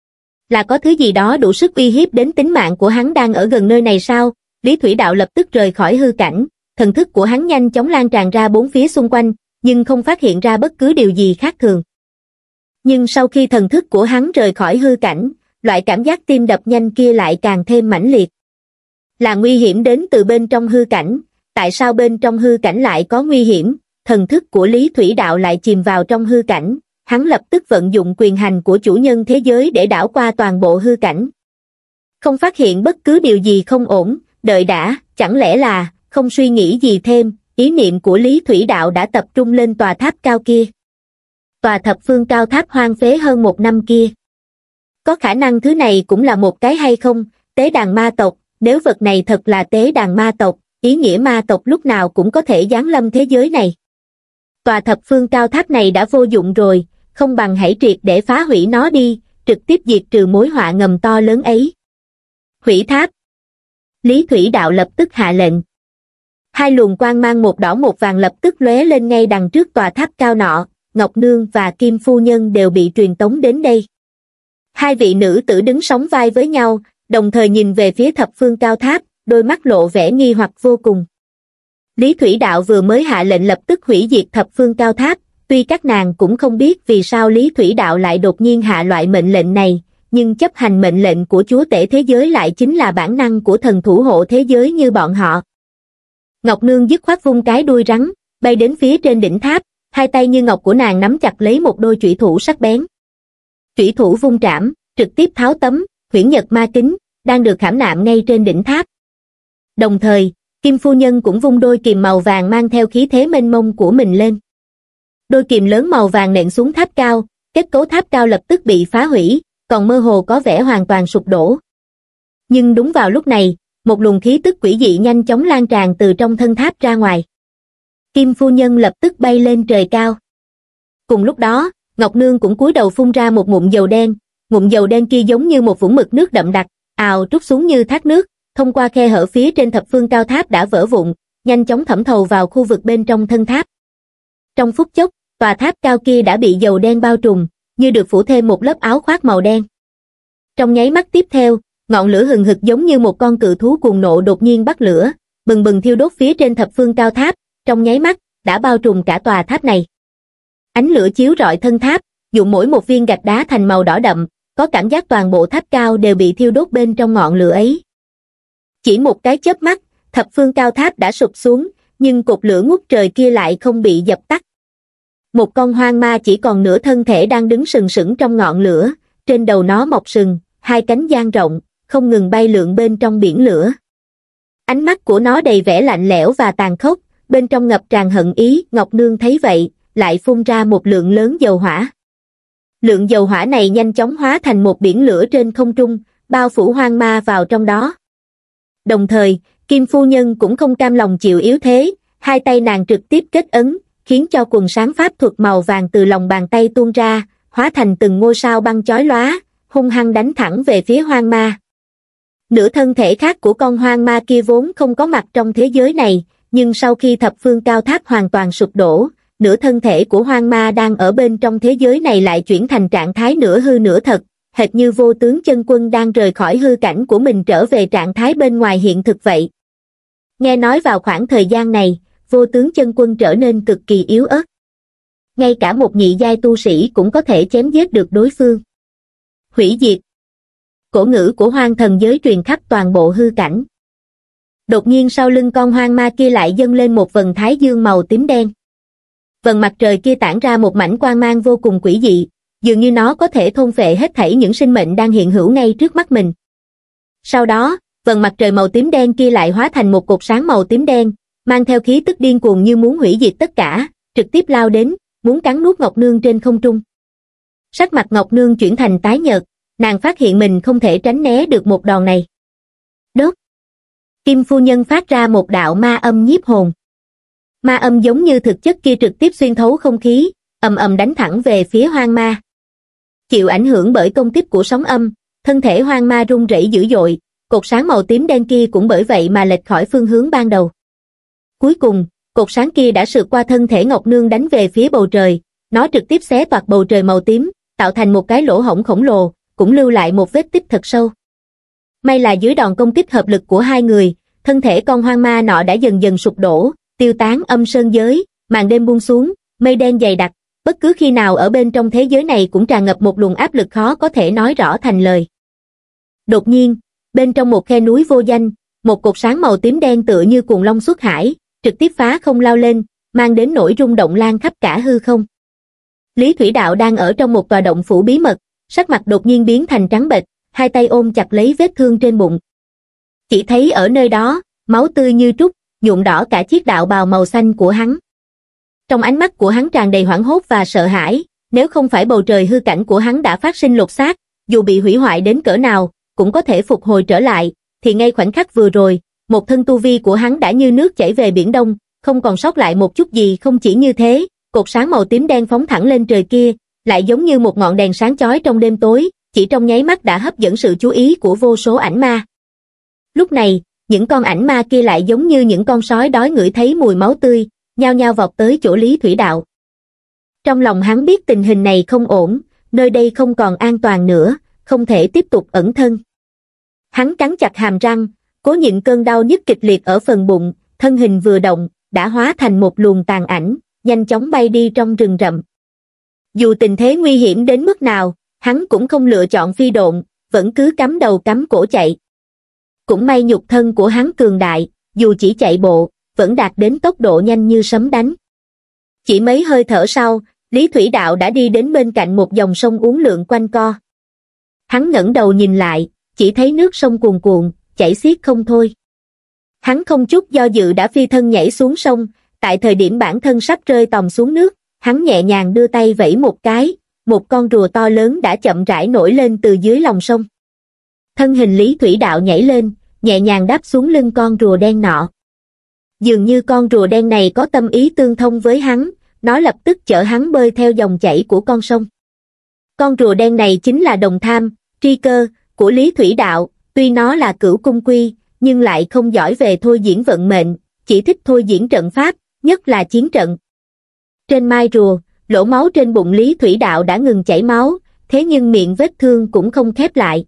Là có thứ gì đó đủ sức uy hiếp đến tính mạng của hắn đang ở gần nơi này sao? Lý Thủy Đạo lập tức rời khỏi hư cảnh, thần thức của hắn nhanh chóng lan tràn ra bốn phía xung quanh, nhưng không phát hiện ra bất cứ điều gì khác thường. Nhưng sau khi thần thức của hắn rời khỏi hư cảnh, loại cảm giác tim đập nhanh kia lại càng thêm mãnh liệt. Là nguy hiểm đến từ bên trong hư cảnh, tại sao bên trong hư cảnh lại có nguy hiểm? Thần thức của Lý Thủy Đạo lại chìm vào trong hư cảnh, hắn lập tức vận dụng quyền hành của chủ nhân thế giới để đảo qua toàn bộ hư cảnh. Không phát hiện bất cứ điều gì không ổn, đợi đã, chẳng lẽ là, không suy nghĩ gì thêm, ý niệm của Lý Thủy Đạo đã tập trung lên tòa tháp cao kia. Tòa thập phương cao tháp hoang phế hơn một năm kia. Có khả năng thứ này cũng là một cái hay không, tế đàn ma tộc, nếu vật này thật là tế đàn ma tộc, ý nghĩa ma tộc lúc nào cũng có thể giáng lâm thế giới này. Tòa thập phương cao tháp này đã vô dụng rồi, không bằng hãy triệt để phá hủy nó đi, trực tiếp diệt trừ mối họa ngầm to lớn ấy. Hủy tháp. Lý Thủy Đạo lập tức hạ lệnh. Hai luồng quang mang một đỏ một vàng lập tức lóe lên ngay đằng trước tòa tháp cao nọ, Ngọc Nương và Kim Phu Nhân đều bị truyền tống đến đây. Hai vị nữ tử đứng sóng vai với nhau, đồng thời nhìn về phía thập phương cao tháp, đôi mắt lộ vẻ nghi hoặc vô cùng. Lý Thủy Đạo vừa mới hạ lệnh lập tức hủy diệt thập phương cao tháp, tuy các nàng cũng không biết vì sao Lý Thủy Đạo lại đột nhiên hạ loại mệnh lệnh này, nhưng chấp hành mệnh lệnh của chúa tể thế giới lại chính là bản năng của thần thủ hộ thế giới như bọn họ. Ngọc Nương dứt khoát vung cái đuôi rắn, bay đến phía trên đỉnh tháp, hai tay như ngọc của nàng nắm chặt lấy một đôi chủy thủ sắc bén. Chủy thủ vung trảm, trực tiếp tháo tấm huyễn nhật ma kính đang được khảm nạm ngay trên đỉnh tháp. Đồng thời, Kim Phu Nhân cũng vung đôi kìm màu vàng mang theo khí thế mênh mông của mình lên. Đôi kìm lớn màu vàng nện xuống tháp cao, kết cấu tháp cao lập tức bị phá hủy, còn mơ hồ có vẻ hoàn toàn sụp đổ. Nhưng đúng vào lúc này, một luồng khí tức quỷ dị nhanh chóng lan tràn từ trong thân tháp ra ngoài. Kim Phu Nhân lập tức bay lên trời cao. Cùng lúc đó, Ngọc Nương cũng cúi đầu phun ra một ngụm dầu đen, ngụm dầu đen kia giống như một vũng mực nước đậm đặc, ào trút xuống như thác nước, thông qua khe hở phía trên thập phương cao tháp đã vỡ vụn, nhanh chóng thẩm thầu vào khu vực bên trong thân tháp. Trong phút chốc, tòa tháp cao kia đã bị dầu đen bao trùm, như được phủ thêm một lớp áo khoác màu đen. Trong nháy mắt tiếp theo, ngọn lửa hừng hực giống như một con cự thú cuồng nộ đột nhiên bắt lửa, bừng bừng thiêu đốt phía trên thập phương cao tháp, trong nháy mắt đã bao trùm cả tòa tháp này. Ánh lửa chiếu rọi thân tháp, dụ mỗi một viên gạch đá thành màu đỏ đậm, có cảm giác toàn bộ tháp cao đều bị thiêu đốt bên trong ngọn lửa ấy. Chỉ một cái chớp mắt, thập phương cao tháp đã sụp xuống, nhưng cột lửa ngút trời kia lại không bị dập tắt. Một con hoang ma chỉ còn nửa thân thể đang đứng sừng sững trong ngọn lửa, trên đầu nó mọc sừng, hai cánh dang rộng, không ngừng bay lượn bên trong biển lửa. Ánh mắt của nó đầy vẻ lạnh lẽo và tàn khốc, bên trong ngập tràn hận ý. Ngọc Nương thấy vậy, lại phun ra một lượng lớn dầu hỏa. Lượng dầu hỏa này nhanh chóng hóa thành một biển lửa trên không trung, bao phủ hoang ma vào trong đó. Đồng thời, Kim Phu Nhân cũng không cam lòng chịu yếu thế, hai tay nàng trực tiếp kết ấn, khiến cho quần sáng pháp thuật màu vàng từ lòng bàn tay tuôn ra, hóa thành từng ngôi sao băng chói lóa, hung hăng đánh thẳng về phía hoang ma. Nửa thân thể khác của con hoang ma kia vốn không có mặt trong thế giới này, nhưng sau khi thập phương cao tháp hoàn toàn sụp đổ, nửa thân thể của hoang ma đang ở bên trong thế giới này lại chuyển thành trạng thái nửa hư nửa thật, hệt như Vô Tướng Chân Quân đang rời khỏi hư cảnh của mình trở về trạng thái bên ngoài hiện thực vậy. Nghe nói vào khoảng thời gian này, Vô Tướng Chân Quân trở nên cực kỳ yếu ớt. Ngay cả một nhị giai tu sĩ cũng có thể chém giết được đối phương. Hủy diệt. Cổ ngữ của hoang thần giới truyền khắp toàn bộ hư cảnh. Đột nhiên sau lưng con hoang ma kia lại dâng lên một vầng thái dương màu tím đen. Vầng mặt trời kia tản ra một mảnh quang mang vô cùng quỷ dị, dường như nó có thể thôn phệ hết thảy những sinh mệnh đang hiện hữu ngay trước mắt mình. Sau đó, vầng mặt trời màu tím đen kia lại hóa thành một cột sáng màu tím đen, mang theo khí tức điên cuồng như muốn hủy diệt tất cả, trực tiếp lao đến, muốn cắn nuốt Ngọc Nương trên không trung. Sắc mặt Ngọc Nương chuyển thành tái nhợt, nàng phát hiện mình không thể tránh né được một đòn này. Đốt! Kim Phu Nhân phát ra một đạo ma âm nhiếp hồn. Ma âm giống như thực chất kia trực tiếp xuyên thấu không khí, ầm ầm đánh thẳng về phía hoang ma. Chịu ảnh hưởng bởi công kích của sóng âm, thân thể hoang ma rung rẩy dữ dội, cột sáng màu tím đen kia cũng bởi vậy mà lệch khỏi phương hướng ban đầu. Cuối cùng, cột sáng kia đã sượt qua thân thể Ngọc Nương đánh về phía bầu trời, nó trực tiếp xé toạc bầu trời màu tím, tạo thành một cái lỗ hổng khổng lồ, cũng lưu lại một vết tích thật sâu. May là dưới đòn công kích hợp lực của hai người, thân thể con hoang ma nọ đã dần dần sụp đổ, tiêu tán âm sơn giới, màn đêm buông xuống, mây đen dày đặc, bất cứ khi nào ở bên trong thế giới này cũng tràn ngập một luồng áp lực khó có thể nói rõ thành lời. Đột nhiên, bên trong một khe núi vô danh, một cột sáng màu tím đen tựa như cuồng long xuất hải, trực tiếp phá không lao lên, mang đến nỗi rung động lan khắp cả hư không. Lý Thủy Đạo đang ở trong một tòa động phủ bí mật, sắc mặt đột nhiên biến thành trắng bệch, hai tay ôm chặt lấy vết thương trên bụng. Chỉ thấy ở nơi đó, máu tươi như trút, nhuộm đỏ cả chiếc đạo bào màu xanh của hắn. Trong ánh mắt của hắn tràn đầy hoảng hốt và sợ hãi, nếu không phải bầu trời hư cảnh của hắn đã phát sinh lột xác, dù bị hủy hoại đến cỡ nào, cũng có thể phục hồi trở lại, thì ngay khoảnh khắc vừa rồi, một thân tu vi của hắn đã như nước chảy về biển đông, không còn sót lại một chút gì. Không chỉ như thế, cột sáng màu tím đen phóng thẳng lên trời kia, lại giống như một ngọn đèn sáng chói trong đêm tối, chỉ trong nháy mắt đã hấp dẫn sự chú ý của vô số ảnh ma. Lúc này, những con ảnh ma kia lại giống như những con sói đói ngửi thấy mùi máu tươi, nhao nhao vọt tới chỗ Lý Thủy Đạo. Trong lòng hắn biết tình hình này không ổn, nơi đây không còn an toàn nữa, không thể tiếp tục ẩn thân. Hắn cắn chặt hàm răng, cố nhịn cơn đau nhức kịch liệt ở phần bụng, thân hình vừa động, đã hóa thành một luồng tàn ảnh, nhanh chóng bay đi trong rừng rậm. Dù tình thế nguy hiểm đến mức nào, hắn cũng không lựa chọn phi độn, vẫn cứ cắm đầu cắm cổ chạy. Cũng may nhục thân của hắn cường đại, dù chỉ chạy bộ, vẫn đạt đến tốc độ nhanh như sấm đánh. Chỉ mấy hơi thở sau, Lý Thủy Đạo đã đi đến bên cạnh một dòng sông uốn lượn quanh co. Hắn ngẩng đầu nhìn lại, chỉ thấy nước sông cuồn cuộn, chảy xiết không thôi. Hắn không chút do dự đã phi thân nhảy xuống sông, tại thời điểm bản thân sắp rơi tòng xuống nước, hắn nhẹ nhàng đưa tay vẫy một cái, một con rùa to lớn đã chậm rãi nổi lên từ dưới lòng sông. Thân hình Lý Thủy Đạo nhảy lên, nhẹ nhàng đáp xuống lưng con rùa đen nọ. Dường như con rùa đen này có tâm ý tương thông với hắn, nó lập tức chở hắn bơi theo dòng chảy của con sông. Con rùa đen này chính là Đồng Tham, tri cơ, của Lý Thủy Đạo, tuy nó là cửu cung quy, nhưng lại không giỏi về thôi diễn vận mệnh, chỉ thích thôi diễn trận pháp, nhất là chiến trận. Trên mai rùa, lỗ máu trên bụng Lý Thủy Đạo đã ngừng chảy máu, thế nhưng miệng vết thương cũng không khép lại.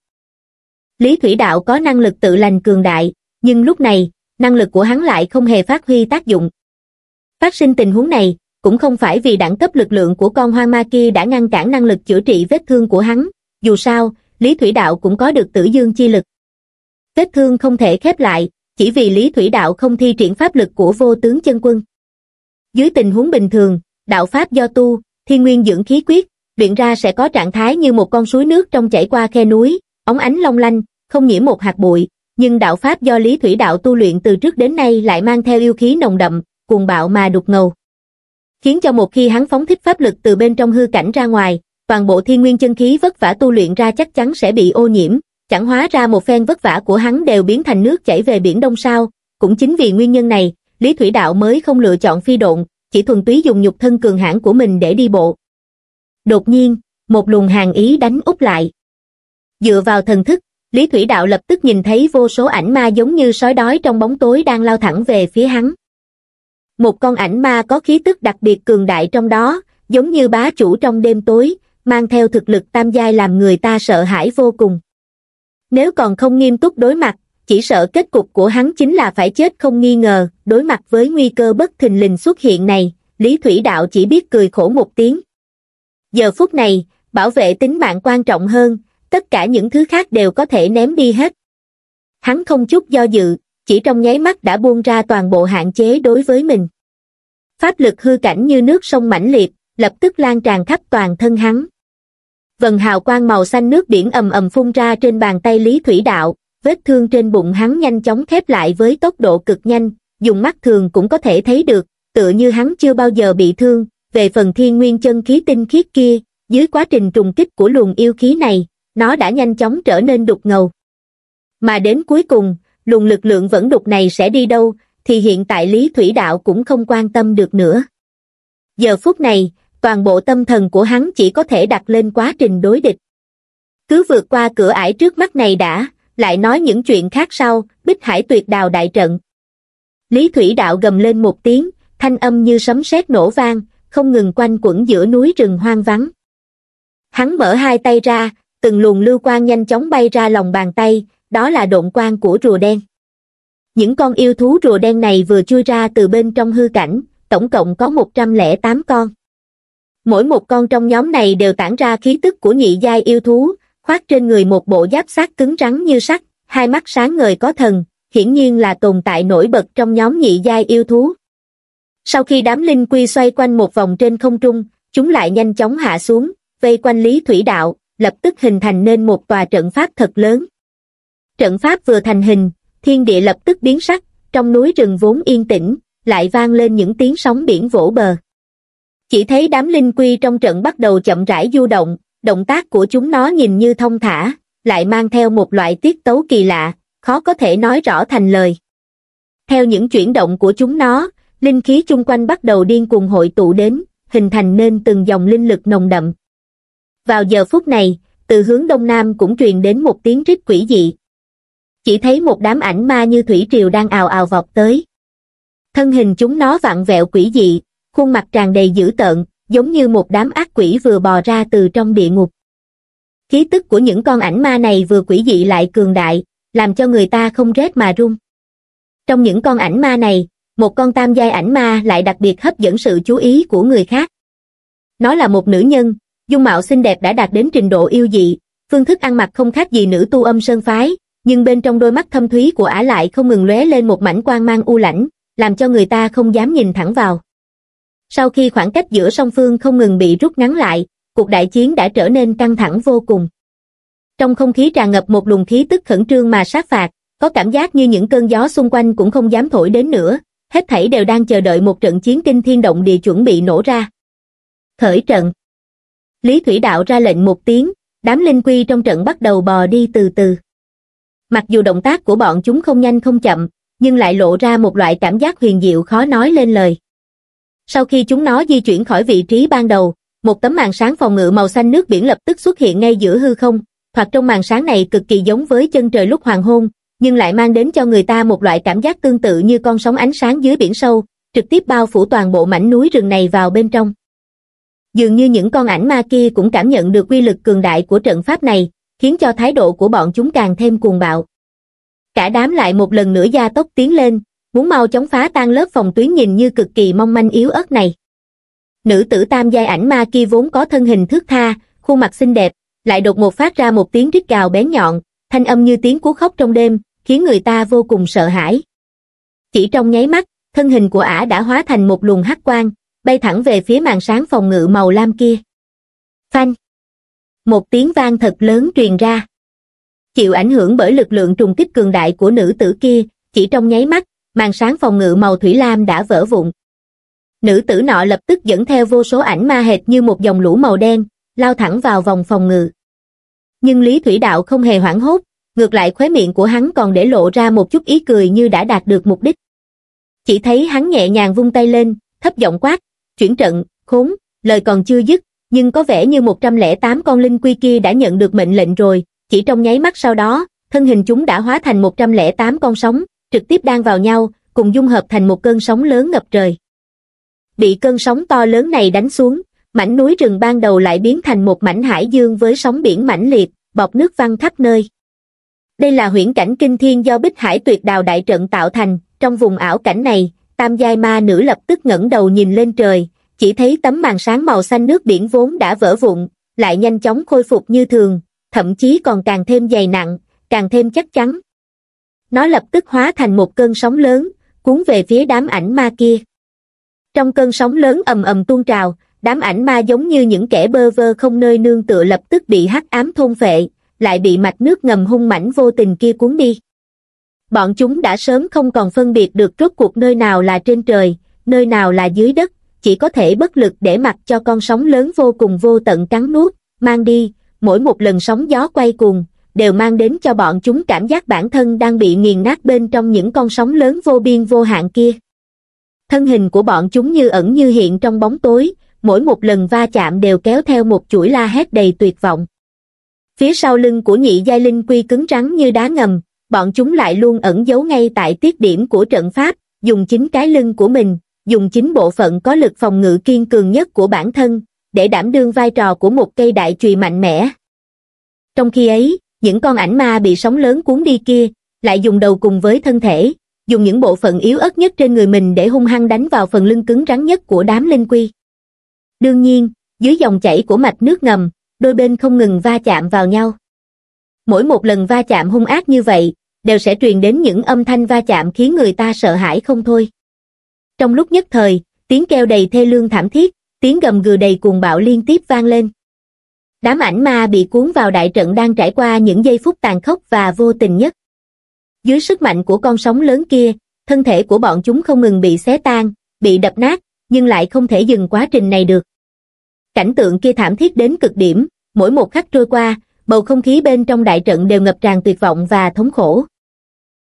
Lý Thủy Đạo có năng lực tự lành cường đại, nhưng lúc này, năng lực của hắn lại không hề phát huy tác dụng. Phát sinh tình huống này, cũng không phải vì đẳng cấp lực lượng của con hoang ma kia đã ngăn cản năng lực chữa trị vết thương của hắn, dù sao, Lý Thủy Đạo cũng có được tử dương chi lực. Vết thương không thể khép lại, chỉ vì Lý Thủy Đạo không thi triển pháp lực của vô tướng chân quân. Dưới tình huống bình thường, đạo pháp do tu, thiên nguyên dưỡng khí quyết, luyện ra sẽ có trạng thái như một con suối nước trong chảy qua khe núi, óng ánh long lanh, không nhiễm một hạt bụi, nhưng đạo pháp do Lý Thủy Đạo tu luyện từ trước đến nay lại mang theo yêu khí nồng đậm, cuồng bạo mà đục ngầu. Khiến cho một khi hắn phóng thích pháp lực từ bên trong hư cảnh ra ngoài, toàn bộ thiên nguyên chân khí vất vả tu luyện ra chắc chắn sẽ bị ô nhiễm, chẳng hóa ra một phen vất vả của hắn đều biến thành nước chảy về biển đông sao. Cũng chính vì nguyên nhân này, Lý Thủy Đạo mới không lựa chọn phi độn, chỉ thuần túy dùng nhục thân cường hãn của mình để đi bộ. Đột nhiên, một luồng hàn ý đánh úp lại. Dựa vào thần thức, Lý Thủy Đạo lập tức nhìn thấy vô số ảnh ma giống như sói đói trong bóng tối đang lao thẳng về phía hắn. Một con ảnh ma có khí tức đặc biệt cường đại trong đó, giống như bá chủ trong đêm tối, mang theo thực lực tam giai làm người ta sợ hãi vô cùng. Nếu còn không nghiêm túc đối mặt, chỉ sợ kết cục của hắn chính là phải chết không nghi ngờ. Đối mặt với nguy cơ bất thình lình xuất hiện này, Lý Thủy Đạo chỉ biết cười khổ một tiếng. Giờ phút này, bảo vệ tính mạng quan trọng hơn, tất cả những thứ khác đều có thể ném đi hết. Hắn không chút do dự, chỉ trong nháy mắt đã buông ra toàn bộ hạn chế đối với mình. Pháp lực hư cảnh như nước sông mãnh liệt, lập tức lan tràn khắp toàn thân hắn. Vần hào quang màu xanh nước biển ầm ầm phun ra trên bàn tay Lý Thủy Đạo, vết thương trên bụng hắn nhanh chóng khép lại với tốc độ cực nhanh, dùng mắt thường cũng có thể thấy được, tựa như hắn chưa bao giờ bị thương. Về phần thiên nguyên chân khí tinh khiết kia, dưới quá trình trùng kích của luồng yêu khí này, nó đã nhanh chóng trở nên đục ngầu. Mà đến cuối cùng, luồng lực lượng vẫn đục này sẽ đi đâu, thì hiện tại Lý Thủy Đạo cũng không quan tâm được nữa. Giờ phút này, toàn bộ tâm thần của hắn chỉ có thể đặt lên quá trình đối địch. Cứ vượt qua cửa ải trước mắt này đã, lại nói những chuyện khác sau. Bích Hải Tuyệt Đào đại trận. Lý Thủy Đạo gầm lên một tiếng, thanh âm như sấm sét nổ vang, không ngừng quanh quẩn giữa núi rừng hoang vắng. Hắn mở hai tay ra, từng luồng lưu quang nhanh chóng bay ra lòng bàn tay, đó là độn quang của rùa đen. Những con yêu thú rùa đen này vừa chui ra từ bên trong hư cảnh, tổng cộng có một trăm lẻ tám con. Mỗi một con trong nhóm này đều tản ra khí tức của nhị giai yêu thú, khoác trên người một bộ giáp xác cứng rắn như sắt, hai mắt sáng ngời có thần, hiển nhiên là tồn tại nổi bật trong nhóm nhị giai yêu thú. Sau khi đám linh quy xoay quanh một vòng trên không trung, chúng lại nhanh chóng hạ xuống, vây quanh Lý Thủy Đạo, lập tức hình thành nên một tòa trận pháp thật lớn. Trận pháp vừa thành hình, thiên địa lập tức biến sắc, trong núi rừng vốn yên tĩnh, lại vang lên những tiếng sóng biển vỗ bờ. Chỉ thấy đám linh quy trong trận bắt đầu chậm rãi du động, động tác của chúng nó nhìn như thông thả, lại mang theo một loại tiết tấu kỳ lạ, khó có thể nói rõ thành lời. Theo những chuyển động của chúng nó, linh khí chung quanh bắt đầu điên cuồng hội tụ đến, hình thành nên từng dòng linh lực nồng đậm. Vào giờ phút này, từ hướng đông nam cũng truyền đến một tiếng rít quỷ dị. Chỉ thấy một đám ảnh ma như thủy triều đang ào ào vọt tới. Thân hình chúng nó vặn vẹo quỷ dị, khuôn mặt tràn đầy dữ tợn, giống như một đám ác quỷ vừa bò ra từ trong địa ngục. Khí tức của những con ảnh ma này vừa quỷ dị lại cường đại, làm cho người ta không rét mà run. Trong những con ảnh ma này, một con tam giai ảnh ma lại đặc biệt hấp dẫn sự chú ý của người khác. Nó là một nữ nhân, dung mạo xinh đẹp đã đạt đến trình độ yêu dị, phương thức ăn mặc không khác gì nữ tu âm sơn phái, nhưng bên trong đôi mắt thâm thúy của ả lại không ngừng lóe lên một mảnh quang mang u lãnh, làm cho người ta không dám nhìn thẳng vào. Sau khi khoảng cách giữa song phương không ngừng bị rút ngắn lại, cuộc đại chiến đã trở nên căng thẳng vô cùng. Trong không khí tràn ngập một luồng khí tức khẩn trương mà sát phạt, có cảm giác như những cơn gió xung quanh cũng không dám thổi đến nữa, hết thảy đều đang chờ đợi một trận chiến kinh thiên động địa chuẩn bị nổ ra. Khởi trận. Lý Thủy Đạo ra lệnh một tiếng, đám linh quy trong trận bắt đầu bò đi từ từ. Mặc dù động tác của bọn chúng không nhanh không chậm, nhưng lại lộ ra một loại cảm giác huyền diệu khó nói lên lời. Sau khi chúng nó di chuyển khỏi vị trí ban đầu, một tấm màn sáng phòng ngự màu xanh nước biển lập tức xuất hiện ngay giữa hư không, hoặc trong màn sáng này cực kỳ giống với chân trời lúc hoàng hôn, nhưng lại mang đến cho người ta một loại cảm giác tương tự như con sóng ánh sáng dưới biển sâu, trực tiếp bao phủ toàn bộ mảnh núi rừng này vào bên trong. Dường như những con ảnh ma kia cũng cảm nhận được uy lực cường đại của trận pháp này, khiến cho thái độ của bọn chúng càng thêm cuồng bạo. Cả đám lại một lần nữa gia tốc tiến lên, muốn mau chóng phá tan lớp phòng tuyến nhìn như cực kỳ mong manh yếu ớt này. Nữ tử tam giai ảnh ma kia vốn có thân hình thướt tha, khuôn mặt xinh đẹp, lại đột ngột phát ra một tiếng rít gào bén nhọn, thanh âm như tiếng cú khóc trong đêm, khiến người ta vô cùng sợ hãi. Chỉ trong nháy mắt, thân hình của ả đã hóa thành một luồng hắc quang, bay thẳng về phía màn sáng phòng ngự màu lam kia. Phanh! Một tiếng vang thật lớn truyền ra. Chịu ảnh hưởng bởi lực lượng trùng kích cường đại của nữ tử kia, chỉ trong nháy mắt, màn sáng phòng ngự màu thủy lam đã vỡ vụn. Nữ tử nọ lập tức dẫn theo vô số ảnh ma hệt như một dòng lũ màu đen, lao thẳng vào vòng phòng ngự. Nhưng Lý Thủy Đạo không hề hoảng hốt, ngược lại khóe miệng của hắn còn để lộ ra một chút ý cười như đã đạt được mục đích. Chỉ thấy hắn nhẹ nhàng vung tay lên, thấp giọng quát, chuyển trận, khốn, lời còn chưa dứt, nhưng có vẻ như một trăm lẻ tám con linh quy kia đã nhận được mệnh lệnh rồi, chỉ trong nháy mắt sau đó, thân hình chúng đã hóa thành một trăm lẻ tám con sóng, trực tiếp đan vào nhau, cùng dung hợp thành một cơn sóng lớn ngập trời. Bị cơn sóng to lớn này đánh xuống, mảnh núi rừng ban đầu lại biến thành một mảnh hải dương với sóng biển mãnh liệt, bọt nước văng khắp nơi. Đây là huyễn cảnh kinh thiên do Bích Hải Tuyệt Đào đại trận tạo thành, trong vùng ảo cảnh này, tam giai ma nữ lập tức ngẩng đầu nhìn lên trời, chỉ thấy tấm màn sáng màu xanh nước biển vốn đã vỡ vụn, lại nhanh chóng khôi phục như thường, thậm chí còn càng thêm dày nặng, càng thêm chắc chắn. Nó lập tức hóa thành một cơn sóng lớn, cuốn về phía đám ảnh ma kia. Trong cơn sóng lớn ầm ầm tuôn trào, đám ảnh ma giống như những kẻ bơ vơ không nơi nương tựa lập tức bị hắc ám thôn phệ, lại bị mạch nước ngầm hung mãnh vô tình kia cuốn đi. Bọn chúng đã sớm không còn phân biệt được rốt cuộc nơi nào là trên trời, nơi nào là dưới đất, chỉ có thể bất lực để mặc cho con sóng lớn vô cùng vô tận cắn nuốt, mang đi, mỗi một lần sóng gió quay cuồng, đều mang đến cho bọn chúng cảm giác bản thân đang bị nghiền nát bên trong những con sóng lớn vô biên vô hạn kia. Thân hình của bọn chúng như ẩn như hiện trong bóng tối, mỗi một lần va chạm đều kéo theo một chuỗi la hét đầy tuyệt vọng. Phía sau lưng của nhị giai linh quy cứng rắn như đá ngầm, bọn chúng lại luôn ẩn giấu ngay tại tiết điểm của trận pháp, dùng chính cái lưng của mình, dùng chính bộ phận có lực phòng ngự kiên cường nhất của bản thân, để đảm đương vai trò của một cây đại chùy mạnh mẽ. Trong khi ấy, những con ảnh ma bị sóng lớn cuốn đi kia, lại dùng đầu cùng với thân thể, dùng những bộ phận yếu ớt nhất trên người mình để hung hăng đánh vào phần lưng cứng rắn nhất của đám linh quy. Đương nhiên, dưới dòng chảy của mạch nước ngầm, đôi bên không ngừng va chạm vào nhau. Mỗi một lần va chạm hung ác như vậy, đều sẽ truyền đến những âm thanh va chạm khiến người ta sợ hãi không thôi. Trong lúc nhất thời, tiếng kêu đầy thê lương thảm thiết, tiếng gầm gừ đầy cuồng bạo liên tiếp vang lên. Đám ảnh ma bị cuốn vào đại trận đang trải qua những giây phút tàn khốc và vô tình nhất. Dưới sức mạnh của con sóng lớn kia, thân thể của bọn chúng không ngừng bị xé tan, bị đập nát, nhưng lại không thể dừng quá trình này được. Cảnh tượng kia thảm thiết đến cực điểm, mỗi một khắc trôi qua, bầu không khí bên trong đại trận đều ngập tràn tuyệt vọng và thống khổ.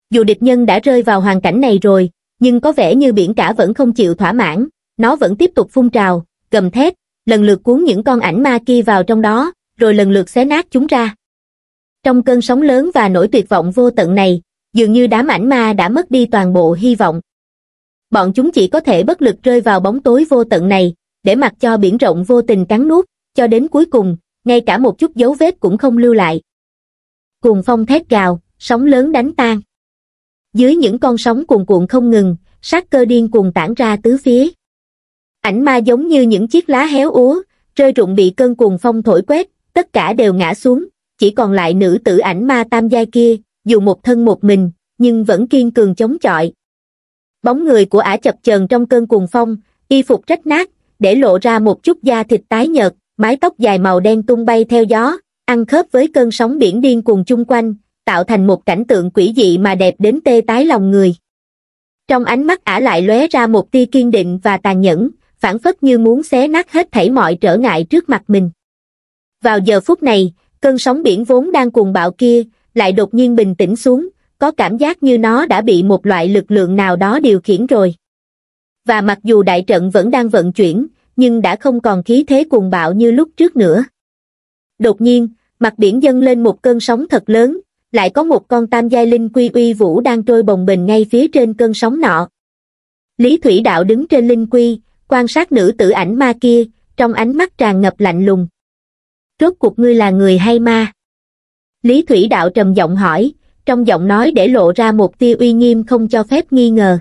Dù địch nhân đã rơi vào hoàn cảnh này rồi, nhưng có vẻ như biển cả vẫn không chịu thỏa mãn, nó vẫn tiếp tục phun trào, gầm thét, lần lượt cuốn những con ảnh ma kia vào trong đó, rồi lần lượt xé nát chúng ra. Trong cơn sóng lớn và nỗi tuyệt vọng vô tận này, dường như đám ảnh ma đã mất đi toàn bộ hy vọng. Bọn chúng chỉ có thể bất lực rơi vào bóng tối vô tận này, để mặc cho biển rộng vô tình cắn nuốt, cho đến cuối cùng, ngay cả một chút dấu vết cũng không lưu lại. Cuồng phong thét gào, sóng lớn đánh tan. Dưới những con sóng cuồn cuộn không ngừng, sát cơ điên cuồng tản ra tứ phía. Ảnh ma giống như những chiếc lá héo úa, rơi rụng bị cơn cuồng phong thổi quét, tất cả đều ngã xuống, chỉ còn lại nữ tử ảnh ma tam giai kia, dù một thân một mình, nhưng vẫn kiên cường chống chọi. Bóng người của ả chập chờn trong cơn cuồng phong, y phục rách nát, để lộ ra một chút da thịt tái nhợt, mái tóc dài màu đen tung bay theo gió, ăn khớp với cơn sóng biển điên cuồng chung quanh, tạo thành một cảnh tượng quỷ dị mà đẹp đến tê tái lòng người. Trong ánh mắt ả lại lóe ra một tia kiên định và tàn nhẫn, phảng phất như muốn xé nát hết thảy mọi trở ngại trước mặt mình. Vào giờ phút này, cơn sóng biển vốn đang cuồng bạo kia, lại đột nhiên bình tĩnh xuống, có cảm giác như nó đã bị một loại lực lượng nào đó điều khiển rồi. Và mặc dù đại trận vẫn đang vận chuyển, nhưng đã không còn khí thế cuồng bạo như lúc trước nữa. Đột nhiên, mặt biển dâng lên một cơn sóng thật lớn, lại có một con tam giai linh quy uy vũ đang trôi bồng bềnh ngay phía trên cơn sóng nọ. Lý Thủy Đạo đứng trên linh quy, quan sát nữ tử ảnh ma kia, trong ánh mắt tràn ngập lạnh lùng. Rốt cuộc ngươi là người hay ma? Lý Thủy Đạo trầm giọng hỏi, trong giọng nói để lộ ra một tia uy nghiêm không cho phép nghi ngờ.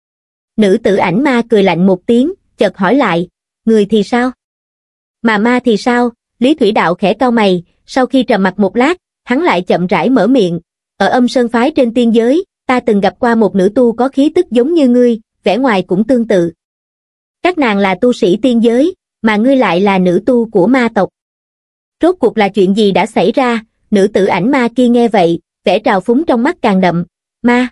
Nữ tử ảnh ma cười lạnh một tiếng, chợt hỏi lại, người thì sao? Mà ma thì sao? Lý Thủy Đạo khẽ cau mày, sau khi trầm mặc một lát, hắn lại chậm rãi mở miệng, ở Âm Sơn phái trên tiên giới, ta từng gặp qua một nữ tu có khí tức giống như ngươi, vẻ ngoài cũng tương tự. Các nàng là tu sĩ tiên giới, mà ngươi lại là nữ tu của ma tộc. Rốt cuộc là chuyện gì đã xảy ra? Nữ tử ảnh ma kia nghe vậy, vẻ trào phúng trong mắt càng đậm. Ma?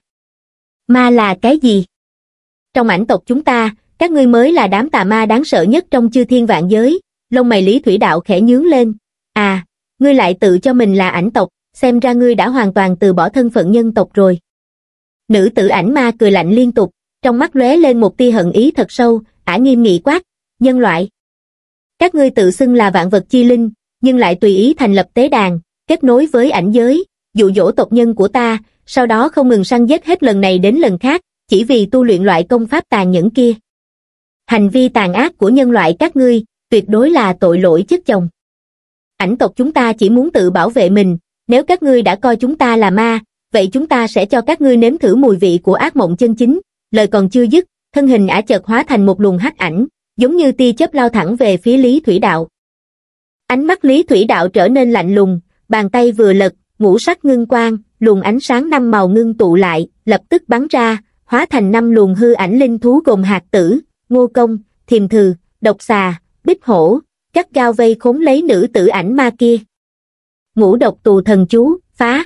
Ma là cái gì? Trong ảnh tộc chúng ta, các ngươi mới là đám tà ma đáng sợ nhất trong chư thiên vạn giới. Lông mày Lý Thủy Đạo khẽ nhướng lên. À, ngươi lại tự cho mình là ảnh tộc, xem ra ngươi đã hoàn toàn từ bỏ thân phận nhân tộc rồi. Nữ tử ảnh ma cười lạnh liên tục, trong mắt lóe lên một tia hận ý thật sâu, ả nghiêm nghị quát, nhân loại. Các ngươi tự xưng là vạn vật chi linh, nhưng lại tùy ý thành lập tế đàn, kết nối với ảnh giới, dụ dỗ tộc nhân của ta, sau đó không ngừng săn giết hết lần này đến lần khác, chỉ vì tu luyện loại công pháp tàn nhẫn kia. Hành vi tàn ác của nhân loại các ngươi, tuyệt đối là tội lỗi chất chồng. Ảnh tộc chúng ta chỉ muốn tự bảo vệ mình, nếu các ngươi đã coi chúng ta là ma, vậy chúng ta sẽ cho các ngươi nếm thử mùi vị của ác mộng chân chính. Lời còn chưa dứt, thân hình ả chợt hóa thành một luồng hắc ảnh, giống như tia chớp lao thẳng về phía Lý Thủy Đạo. Ánh mắt Lý Thủy Đạo trở nên lạnh lùng, bàn tay vừa lật, ngũ sắc ngưng quang, luồng ánh sáng năm màu ngưng tụ lại, lập tức bắn ra, hóa thành năm luồng hư ảnh linh thú gồm hạt tử, ngô công, thiềm thừ, độc xà, bích hổ, gắt gao vây khốn lấy nữ tử ảnh ma kia. Ngũ độc tù thần chú, phá.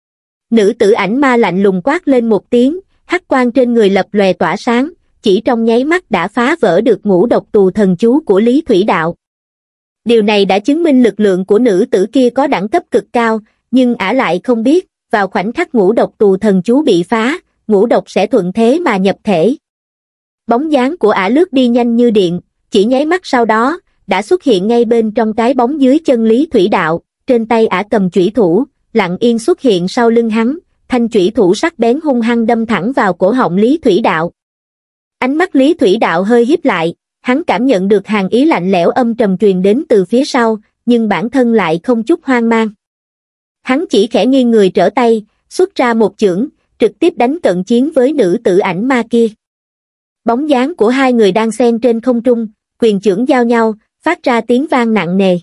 Nữ tử ảnh ma lạnh lùng quát lên một tiếng, hắc quang trên người lập lòe tỏa sáng, chỉ trong nháy mắt đã phá vỡ được ngũ độc tù thần chú của Lý Thủy Đạo. Điều này đã chứng minh lực lượng của nữ tử kia có đẳng cấp cực cao, nhưng ả lại không biết, vào khoảnh khắc ngũ độc tù thần chú bị phá, ngũ độc sẽ thuận thế mà nhập thể. Bóng dáng của ả lướt đi nhanh như điện, chỉ nháy mắt sau đó, đã xuất hiện ngay bên trong cái bóng dưới chân Lý Thủy Đạo, trên tay ả cầm chủy thủ, lặng yên xuất hiện sau lưng hắn, thanh chủy thủ sắc bén hung hăng đâm thẳng vào cổ họng Lý Thủy Đạo. Ánh mắt Lý Thủy Đạo hơi híp lại, hắn cảm nhận được hàn ý lạnh lẽo âm trầm truyền đến từ phía sau, nhưng bản thân lại không chút hoang mang. Hắn chỉ khẽ nghiêng người trở tay, xuất ra một chưởng, trực tiếp đánh cận chiến với nữ tử ảnh ma kia. Bóng dáng của hai người đang xen trên không trung, quyền chưởng giao nhau, phát ra tiếng vang nặng nề.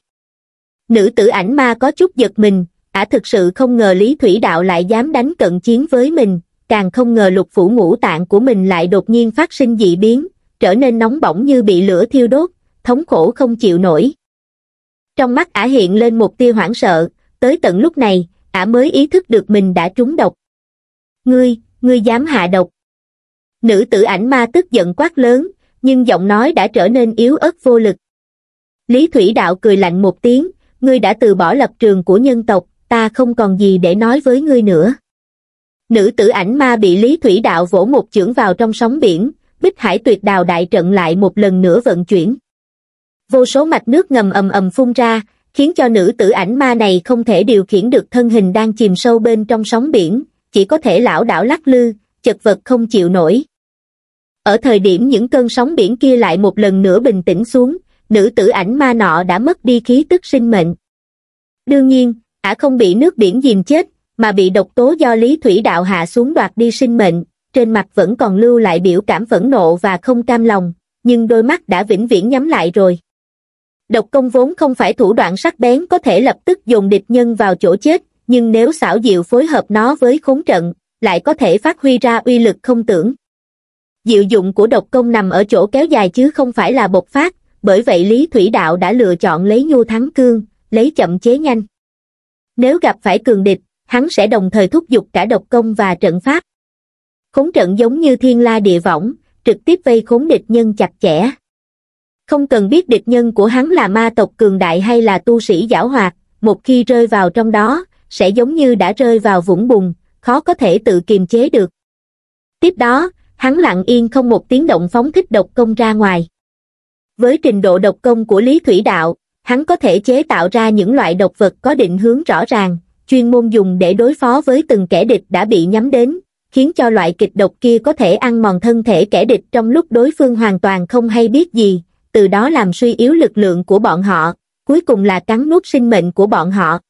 Nữ tử ảnh ma có chút giật mình, ả thực sự không ngờ Lý Thủy Đạo lại dám đánh cận chiến với mình, càng không ngờ lục phủ ngũ tạng của mình lại đột nhiên phát sinh dị biến, trở nên nóng bỏng như bị lửa thiêu đốt, thống khổ không chịu nổi. Trong mắt ả hiện lên một tia hoảng sợ, tới tận lúc này, ả mới ý thức được mình đã trúng độc. Ngươi, ngươi dám hạ độc. Nữ tử ảnh ma tức giận quát lớn, nhưng giọng nói đã trở nên yếu ớt vô lực. Lý Thủy Đạo cười lạnh một tiếng, ngươi đã từ bỏ lập trường của nhân tộc, ta không còn gì để nói với ngươi nữa. Nữ tử ảnh ma bị Lý Thủy Đạo vỗ một chưởng vào trong sóng biển, Bích Hải Tuyệt Đào đại trận lại một lần nữa vận chuyển. Vô số mạch nước ngầm ầm ầm phun ra, khiến cho nữ tử ảnh ma này không thể điều khiển được thân hình đang chìm sâu bên trong sóng biển, chỉ có thể lảo đảo lắc lư, chật vật không chịu nổi. Ở thời điểm những cơn sóng biển kia lại một lần nữa bình tĩnh xuống, nữ tử ảnh ma nọ đã mất đi khí tức sinh mệnh. Đương nhiên, ả không bị nước biển dìm chết, mà bị độc tố do Lý Thủy Đạo hạ xuống đoạt đi sinh mệnh, trên mặt vẫn còn lưu lại biểu cảm phẫn nộ và không cam lòng, nhưng đôi mắt đã vĩnh viễn nhắm lại rồi. Độc công vốn không phải thủ đoạn sắc bén có thể lập tức dồn địch nhân vào chỗ chết, nhưng nếu xảo diệu phối hợp nó với khốn trận, lại có thể phát huy ra uy lực không tưởng. Diệu dụng của độc công nằm ở chỗ kéo dài chứ không phải là bộc phát, bởi vậy Lý Thủy Đạo đã lựa chọn lấy nhu thắng cương, lấy chậm chế nhanh. Nếu gặp phải cường địch, hắn sẽ đồng thời thúc giục cả độc công và trận pháp. Khốn trận giống như thiên la địa võng, trực tiếp vây khốn địch nhân chặt chẽ. Không cần biết địch nhân của hắn là ma tộc cường đại hay là tu sĩ giảo hoạt, một khi rơi vào trong đó, sẽ giống như đã rơi vào vũng bùn, khó có thể tự kiềm chế được. Tiếp đó, hắn lặng yên không một tiếng động phóng thích độc công ra ngoài. Với trình độ độc công của Lý Thủy Đạo, hắn có thể chế tạo ra những loại độc vật có định hướng rõ ràng, chuyên môn dùng để đối phó với từng kẻ địch đã bị nhắm đến, khiến cho loại kịch độc kia có thể ăn mòn thân thể kẻ địch trong lúc đối phương hoàn toàn không hay biết gì, từ đó làm suy yếu lực lượng của bọn họ, cuối cùng là cắn nuốt sinh mệnh của bọn họ.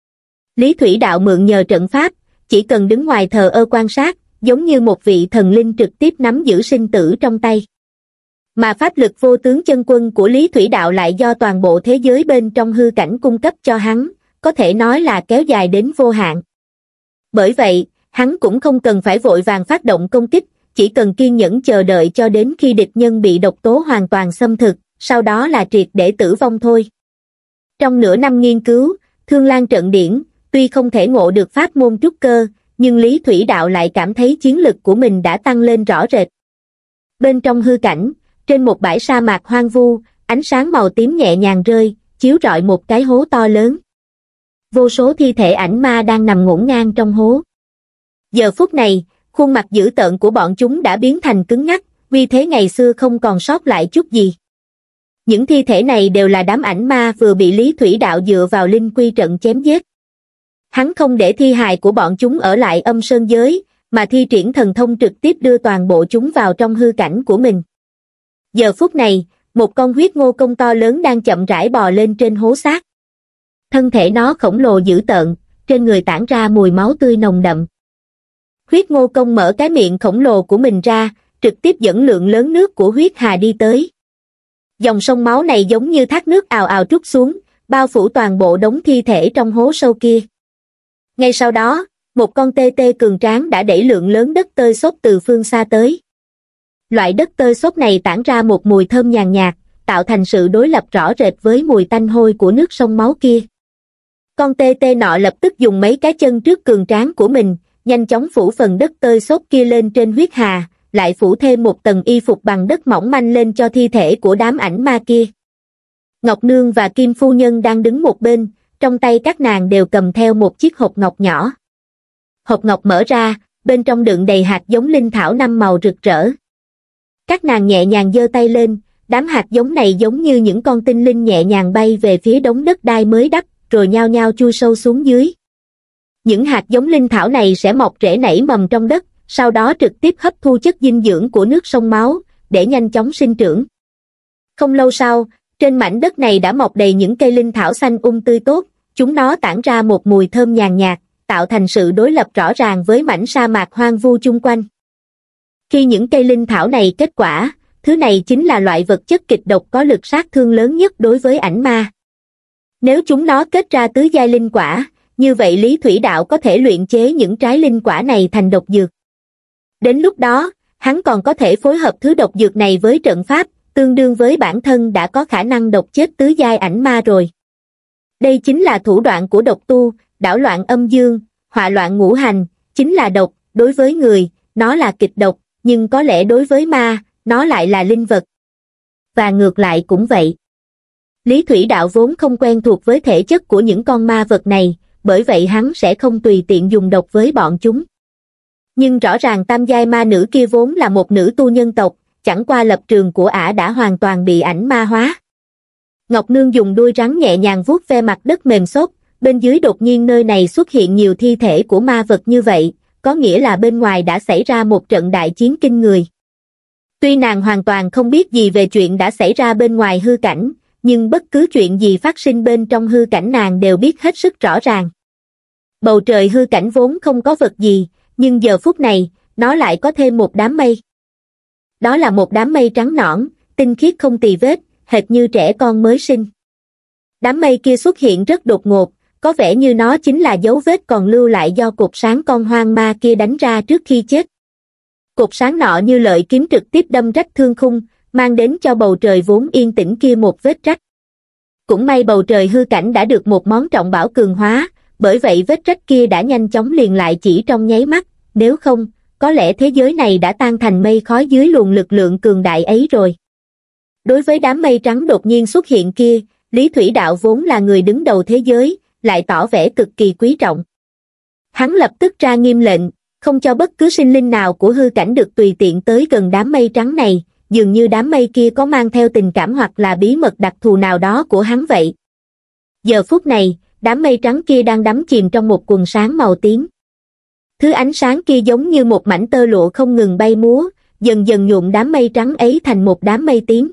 Lý Thủy Đạo mượn nhờ trận pháp, chỉ cần đứng ngoài thờ ơ quan sát, giống như một vị thần linh trực tiếp nắm giữ sinh tử trong tay. Mà pháp lực vô tướng chân quân của Lý Thủy Đạo lại do toàn bộ thế giới bên trong hư cảnh cung cấp cho hắn, có thể nói là kéo dài đến vô hạn. Bởi vậy, hắn cũng không cần phải vội vàng phát động công kích, chỉ cần kiên nhẫn chờ đợi cho đến khi địch nhân bị độc tố hoàn toàn xâm thực, sau đó là triệt để tử vong thôi. Trong nửa năm nghiên cứu, Thương Lan trận điển, tuy không thể ngộ được pháp môn trúc cơ, nhưng Lý Thủy Đạo lại cảm thấy chiến lực của mình đã tăng lên rõ rệt. Bên trong hư cảnh, trên một bãi sa mạc hoang vu, ánh sáng màu tím nhẹ nhàng rơi, chiếu rọi một cái hố to lớn. Vô số thi thể ảnh ma đang nằm ngổn ngang trong hố. Giờ phút này, khuôn mặt dữ tợn của bọn chúng đã biến thành cứng ngắc, vì thế ngày xưa không còn sót lại chút gì. Những thi thể này đều là đám ảnh ma vừa bị Lý Thủy Đạo dựa vào linh quy trận chém giết. Hắn không để thi hài của bọn chúng ở lại âm sơn giới, mà thi triển thần thông trực tiếp đưa toàn bộ chúng vào trong hư cảnh của mình. Giờ phút này, một con huyết ngô công to lớn đang chậm rãi bò lên trên hố xác. Thân thể nó khổng lồ dữ tợn, trên người tản ra mùi máu tươi nồng đậm. Huyết ngô công mở cái miệng khổng lồ của mình ra, trực tiếp dẫn lượng lớn nước của huyết hà đi tới. Dòng sông máu này giống như thác nước ào ào trút xuống, bao phủ toàn bộ đống thi thể trong hố sâu kia. Ngay sau đó, một con tê tê cường tráng đã đẩy lượng lớn đất tơi xốp từ phương xa tới. Loại đất tơi xốp này tản ra một mùi thơm nhàn nhạt, tạo thành sự đối lập rõ rệt với mùi tanh hôi của nước sông máu kia. Con tê tê nọ lập tức dùng mấy cái chân trước cường tráng của mình, nhanh chóng phủ phần đất tơi xốp kia lên trên huyết hà, lại phủ thêm một tầng y phục bằng đất mỏng manh lên cho thi thể của đám ảnh ma kia. Ngọc Nương và Kim Phu Nhân đang đứng một bên, trong tay các nàng đều cầm theo một chiếc hộp ngọc nhỏ. Hộp ngọc mở ra, bên trong đựng đầy hạt giống linh thảo năm màu rực rỡ. Các nàng nhẹ nhàng giơ tay lên, đám hạt giống này giống như những con tinh linh nhẹ nhàng bay về phía đống đất đai mới đắp, rồi nhao nhao chui sâu xuống dưới. Những hạt giống linh thảo này sẽ mọc rễ nảy mầm trong đất, sau đó trực tiếp hấp thu chất dinh dưỡng của nước sông máu, để nhanh chóng sinh trưởng. Không lâu sau, trên mảnh đất này đã mọc đầy những cây linh thảo xanh um tươi tốt, chúng nó tản ra một mùi thơm nhàn nhạt, tạo thành sự đối lập rõ ràng với mảnh sa mạc hoang vu chung quanh. Khi những cây linh thảo này kết quả, thứ này chính là loại vật chất kịch độc có lực sát thương lớn nhất đối với ảnh ma. Nếu chúng nó kết ra tứ giai linh quả, như vậy Lý Thủy Đạo có thể luyện chế những trái linh quả này thành độc dược. Đến lúc đó, hắn còn có thể phối hợp thứ độc dược này với trận pháp, tương đương với bản thân đã có khả năng độc chết tứ giai ảnh ma rồi. Đây chính là thủ đoạn của độc tu, đảo loạn âm dương, họa loạn ngũ hành, chính là độc, đối với người, nó là kịch độc, nhưng có lẽ đối với ma, nó lại là linh vật. Và ngược lại cũng vậy. Lý Thủy Đạo vốn không quen thuộc với thể chất của những con ma vật này, bởi vậy hắn sẽ không tùy tiện dùng độc với bọn chúng. Nhưng rõ ràng tam giai ma nữ kia vốn là một nữ tu nhân tộc, chẳng qua lập trường của ả đã hoàn toàn bị ảnh ma hóa. Ngọc Nương dùng đuôi rắn nhẹ nhàng vuốt ve mặt đất mềm xốp, bên dưới đột nhiên nơi này xuất hiện nhiều thi thể của ma vật như vậy, có nghĩa là bên ngoài đã xảy ra một trận đại chiến kinh người. Tuy nàng hoàn toàn không biết gì về chuyện đã xảy ra bên ngoài hư cảnh, nhưng bất cứ chuyện gì phát sinh bên trong hư cảnh nàng đều biết hết sức rõ ràng. Bầu trời hư cảnh vốn không có vật gì, nhưng giờ phút này, nó lại có thêm một đám mây. Đó là một đám mây trắng nõn, tinh khiết không tì vết, hệt như trẻ con mới sinh. Đám mây kia xuất hiện rất đột ngột, có vẻ như nó chính là dấu vết còn lưu lại do cột sáng con hoang ma kia đánh ra trước khi chết. Cột sáng nọ như lợi kiếm trực tiếp đâm rách thương khung, mang đến cho bầu trời vốn yên tĩnh kia một vết rách. Cũng may bầu trời hư cảnh đã được một món trọng bảo cường hóa, bởi vậy vết rách kia đã nhanh chóng liền lại chỉ trong nháy mắt, nếu không, có lẽ thế giới này đã tan thành mây khói dưới luồng lực lượng cường đại ấy rồi. Đối với đám mây trắng đột nhiên xuất hiện kia, Lý Thủy Đạo vốn là người đứng đầu thế giới, lại tỏ vẻ cực kỳ quý trọng. Hắn lập tức ra nghiêm lệnh, không cho bất cứ sinh linh nào của hư cảnh được tùy tiện tới gần đám mây trắng này, dường như đám mây kia có mang theo tình cảm hoặc là bí mật đặc thù nào đó của hắn vậy. Giờ phút này, đám mây trắng kia đang đắm chìm trong một quần sáng màu tím. Thứ ánh sáng kia giống như một mảnh tơ lụa không ngừng bay múa, dần dần nhuộm đám mây trắng ấy thành một đám mây tím.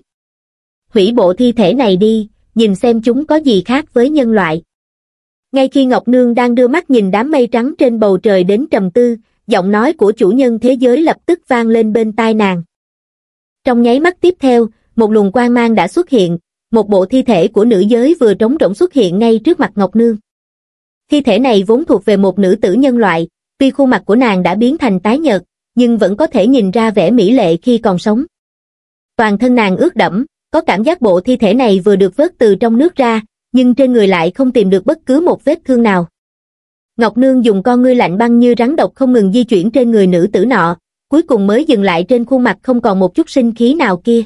Hủy bộ thi thể này đi, nhìn xem chúng có gì khác với nhân loại. Ngay khi Ngọc Nương đang đưa mắt nhìn đám mây trắng trên bầu trời đến trầm tư, giọng nói của chủ nhân thế giới lập tức vang lên bên tai nàng. Trong nháy mắt tiếp theo, một luồng quang mang đã xuất hiện, một bộ thi thể của nữ giới vừa trống rỗng xuất hiện ngay trước mặt Ngọc Nương. Thi thể này vốn thuộc về một nữ tử nhân loại, tuy khuôn mặt của nàng đã biến thành tái nhợt, nhưng vẫn có thể nhìn ra vẻ mỹ lệ khi còn sống. Toàn thân nàng ướt đẫm, có cảm giác bộ thi thể này vừa được vớt từ trong nước ra, nhưng trên người lại không tìm được bất cứ một vết thương nào. Ngọc Nương dùng con ngươi lạnh băng như rắn độc không ngừng di chuyển trên người nữ tử nọ, cuối cùng mới dừng lại trên khuôn mặt không còn một chút sinh khí nào kia.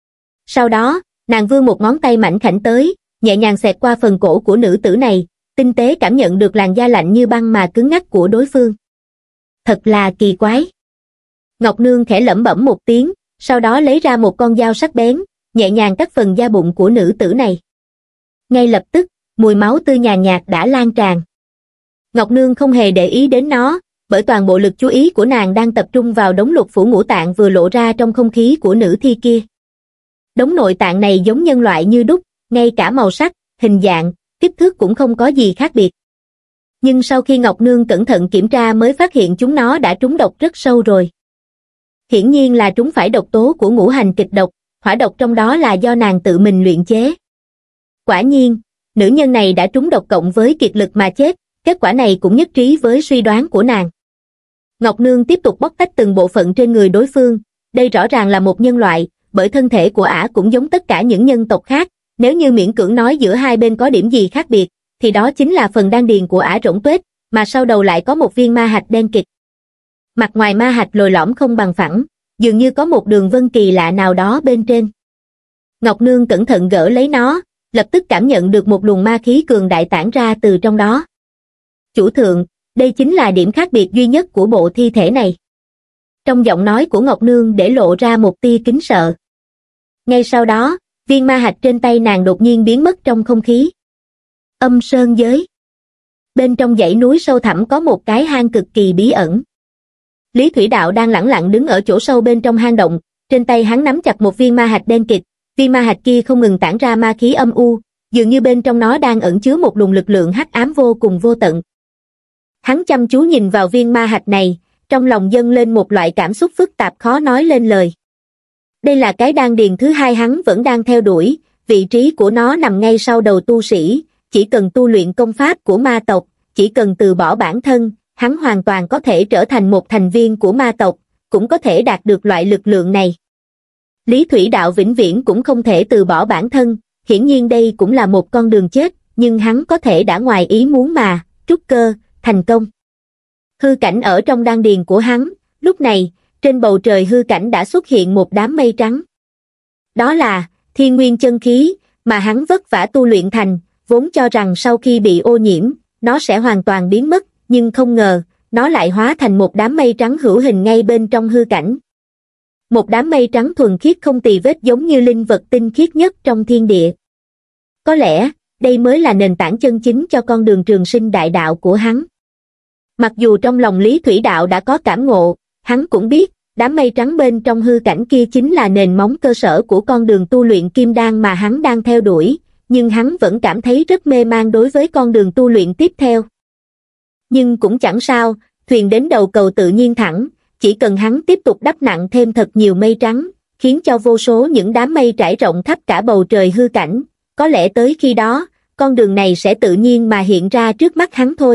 Sau đó, nàng vươn một ngón tay mảnh khảnh tới, nhẹ nhàng xẹt qua phần cổ của nữ tử này, tinh tế cảm nhận được làn da lạnh như băng mà cứng ngắc của đối phương. Thật là kỳ quái. Ngọc Nương khẽ lẩm bẩm một tiếng, sau đó lấy ra một con dao sắc bén, nhẹ nhàng cắt phần da bụng của nữ tử này. Ngay lập tức, mùi máu tươi nhàn nhạt đã lan tràn. Ngọc Nương không hề để ý đến nó, bởi toàn bộ lực chú ý của nàng đang tập trung vào đống lục phủ ngũ tạng vừa lộ ra trong không khí của nữ thi kia. Đống nội tạng này giống nhân loại như đúc, ngay cả màu sắc, hình dạng, kích thước cũng không có gì khác biệt. Nhưng sau khi Ngọc Nương cẩn thận kiểm tra mới phát hiện chúng nó đã trúng độc rất sâu rồi. Hiển nhiên là trúng phải độc tố của ngũ hành kịch độc, hỏa độc trong đó là do nàng tự mình luyện chế. Quả nhiên, nữ nhân này đã trúng độc cộng với kiệt lực mà chết, kết quả này cũng nhất trí với suy đoán của nàng. Ngọc Nương tiếp tục bóc tách từng bộ phận trên người đối phương, đây rõ ràng là một nhân loại, bởi thân thể của ả cũng giống tất cả những nhân tộc khác, nếu như miễn cưỡng nói giữa hai bên có điểm gì khác biệt, thì đó chính là phần đan điền của ả rỗng tuếch, mà sau đầu lại có một viên ma hạch đen kịt. Mặt ngoài ma hạch lồi lõm không bằng phẳng, dường như có một đường vân kỳ lạ nào đó bên trên. Ngọc Nương cẩn thận gỡ lấy nó, lập tức cảm nhận được một luồng ma khí cường đại tản ra từ trong đó. Chủ thượng, đây chính là điểm khác biệt duy nhất của bộ thi thể này. Trong giọng nói của Ngọc Nương để lộ ra một tia kính sợ. Ngay sau đó, viên ma hạch trên tay nàng đột nhiên biến mất trong không khí. Âm sơn giới. Bên trong dãy núi sâu thẳm có một cái hang cực kỳ bí ẩn. Lý Thủy Đạo đang lẳng lặng đứng ở chỗ sâu bên trong hang động, trên tay hắn nắm chặt một viên ma hạch đen kịt, viên ma hạch kia không ngừng tản ra ma khí âm u, dường như bên trong nó đang ẩn chứa một luồng lực lượng hắc ám vô cùng vô tận. Hắn chăm chú nhìn vào viên ma hạch này, trong lòng dâng lên một loại cảm xúc phức tạp khó nói lên lời. Đây là cái đan điền thứ hai hắn vẫn đang theo đuổi, vị trí của nó nằm ngay sau đầu tu sĩ, chỉ cần tu luyện công pháp của ma tộc, chỉ cần từ bỏ bản thân, hắn hoàn toàn có thể trở thành một thành viên của ma tộc, cũng có thể đạt được loại lực lượng này. Lý Thủy Đạo vĩnh viễn cũng không thể từ bỏ bản thân, hiển nhiên đây cũng là một con đường chết, nhưng hắn có thể đã ngoài ý muốn mà, trúc cơ, thành công. Hư cảnh ở trong đan điền của hắn, lúc này, trên bầu trời hư cảnh đã xuất hiện một đám mây trắng. Đó là thiên nguyên chân khí, mà hắn vất vả tu luyện thành, vốn cho rằng sau khi bị ô nhiễm, nó sẽ hoàn toàn biến mất, nhưng không ngờ, nó lại hóa thành một đám mây trắng hữu hình ngay bên trong hư cảnh. Một đám mây trắng thuần khiết không tì vết giống như linh vật tinh khiết nhất trong thiên địa. Có lẽ, đây mới là nền tảng chân chính cho con đường trường sinh đại đạo của hắn. Mặc dù trong lòng Lý Thủy Đạo đã có cảm ngộ, hắn cũng biết, đám mây trắng bên trong hư cảnh kia chính là nền móng cơ sở của con đường tu luyện kim đan mà hắn đang theo đuổi, nhưng hắn vẫn cảm thấy rất mê man đối với con đường tu luyện tiếp theo. Nhưng cũng chẳng sao, thuyền đến đầu cầu tự nhiên thẳng, chỉ cần hắn tiếp tục đắp nặng thêm thật nhiều mây trắng, khiến cho vô số những đám mây trải rộng khắp cả bầu trời hư cảnh, có lẽ tới khi đó, con đường này sẽ tự nhiên mà hiện ra trước mắt hắn thôi.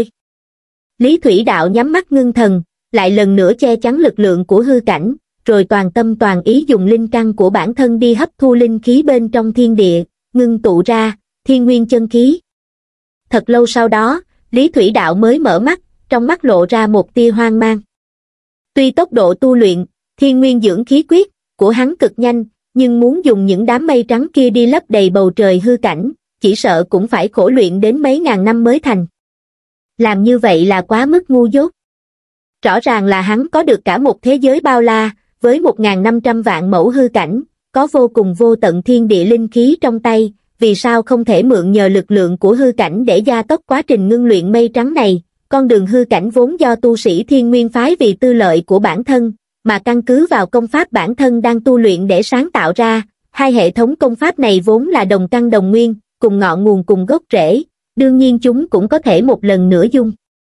Lý Thủy Đạo nhắm mắt ngưng thần, lại lần nữa che chắn lực lượng của hư cảnh, rồi toàn tâm toàn ý dùng linh căn của bản thân đi hấp thu linh khí bên trong thiên địa, ngưng tụ ra, thiên nguyên chân khí. Thật lâu sau đó, Lý Thủy Đạo mới mở mắt, trong mắt lộ ra một tia hoang mang. Tuy tốc độ tu luyện, thiên nguyên dưỡng khí quyết, của hắn cực nhanh, nhưng muốn dùng những đám mây trắng kia đi lấp đầy bầu trời hư cảnh, chỉ sợ cũng phải khổ luyện đến mấy ngàn năm mới thành. Làm như vậy là quá mức ngu dốt. Rõ ràng là hắn có được cả một thế giới bao la, với một nghìn năm trăm vạn mẫu hư cảnh, có vô cùng vô tận thiên địa linh khí trong tay, vì sao không thể mượn nhờ lực lượng của hư cảnh để gia tốc quá trình ngưng luyện mây trắng này. Con đường hư cảnh vốn do tu sĩ Thiên Nguyên phái vì tư lợi của bản thân, mà căn cứ vào công pháp bản thân đang tu luyện để sáng tạo ra, hai hệ thống công pháp này vốn là đồng căn đồng nguyên, cùng ngọn nguồn cùng gốc rễ, đương nhiên chúng cũng có thể một lần nữa dung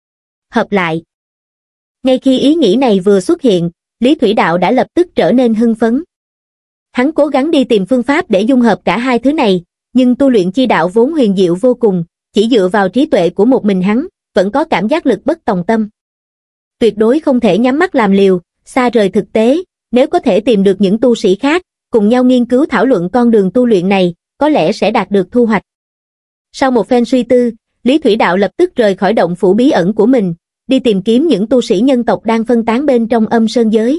hợp lại. Ngay khi ý nghĩ này vừa xuất hiện, Lý Thủy Đạo đã lập tức trở nên hưng phấn. Hắn cố gắng đi tìm phương pháp để dung hợp cả hai thứ này, nhưng tu luyện chi đạo vốn huyền diệu vô cùng, chỉ dựa vào trí tuệ của một mình hắn, vẫn có cảm giác lực bất tòng tâm. Tuyệt đối không thể nhắm mắt làm liều, xa rời thực tế, nếu có thể tìm được những tu sĩ khác, cùng nhau nghiên cứu thảo luận con đường tu luyện này, có lẽ sẽ đạt được thu hoạch. Sau một phen suy tư, Lý Thủy Đạo lập tức rời khỏi động phủ bí ẩn của mình, đi tìm kiếm những tu sĩ nhân tộc đang phân tán bên trong âm sơn giới.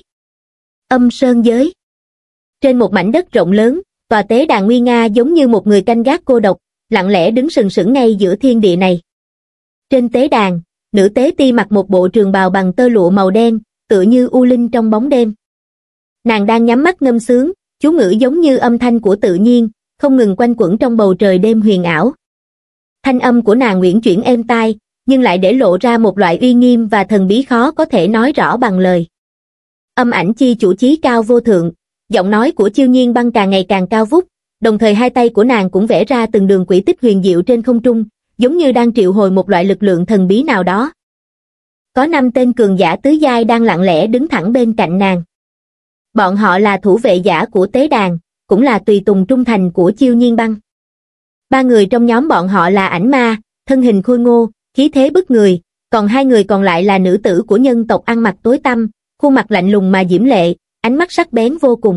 Âm sơn giới. Trên một mảnh đất rộng lớn, tòa tế đàn nguy nga giống như một người canh gác cô độc, lặng lẽ đứng sừng sững ngay giữa thiên địa này. Trên tế đàn, nữ tế ti mặc một bộ trường bào bằng tơ lụa màu đen, tựa như u linh trong bóng đêm. Nàng đang nhắm mắt ngâm sướng, chú ngữ giống như âm thanh của tự nhiên, không ngừng quanh quẩn trong bầu trời đêm huyền ảo. Thanh âm của nàng uyển chuyển êm tai, nhưng lại để lộ ra một loại uy nghiêm và thần bí khó có thể nói rõ bằng lời. Âm ảnh chi chủ chí cao vô thượng, giọng nói của Chiêu Nhiên Băng càng ngày càng cao vút, đồng thời hai tay của nàng cũng vẽ ra từng đường quỹ tích huyền diệu trên không trung, giống như đang triệu hồi một loại lực lượng thần bí nào đó. Có năm tên cường giả tứ giai đang lặng lẽ đứng thẳng bên cạnh nàng. Bọn họ là thủ vệ giả của tế đàn, cũng là tùy tùng trung thành của Chiêu Nhiên Băng. Ba người trong nhóm bọn họ là ảnh ma, thân hình khôi ngô, khí thế bức người, còn hai người còn lại là nữ tử của nhân tộc ăn mặc tối tăm, khuôn mặt lạnh lùng mà diễm lệ, ánh mắt sắc bén vô cùng.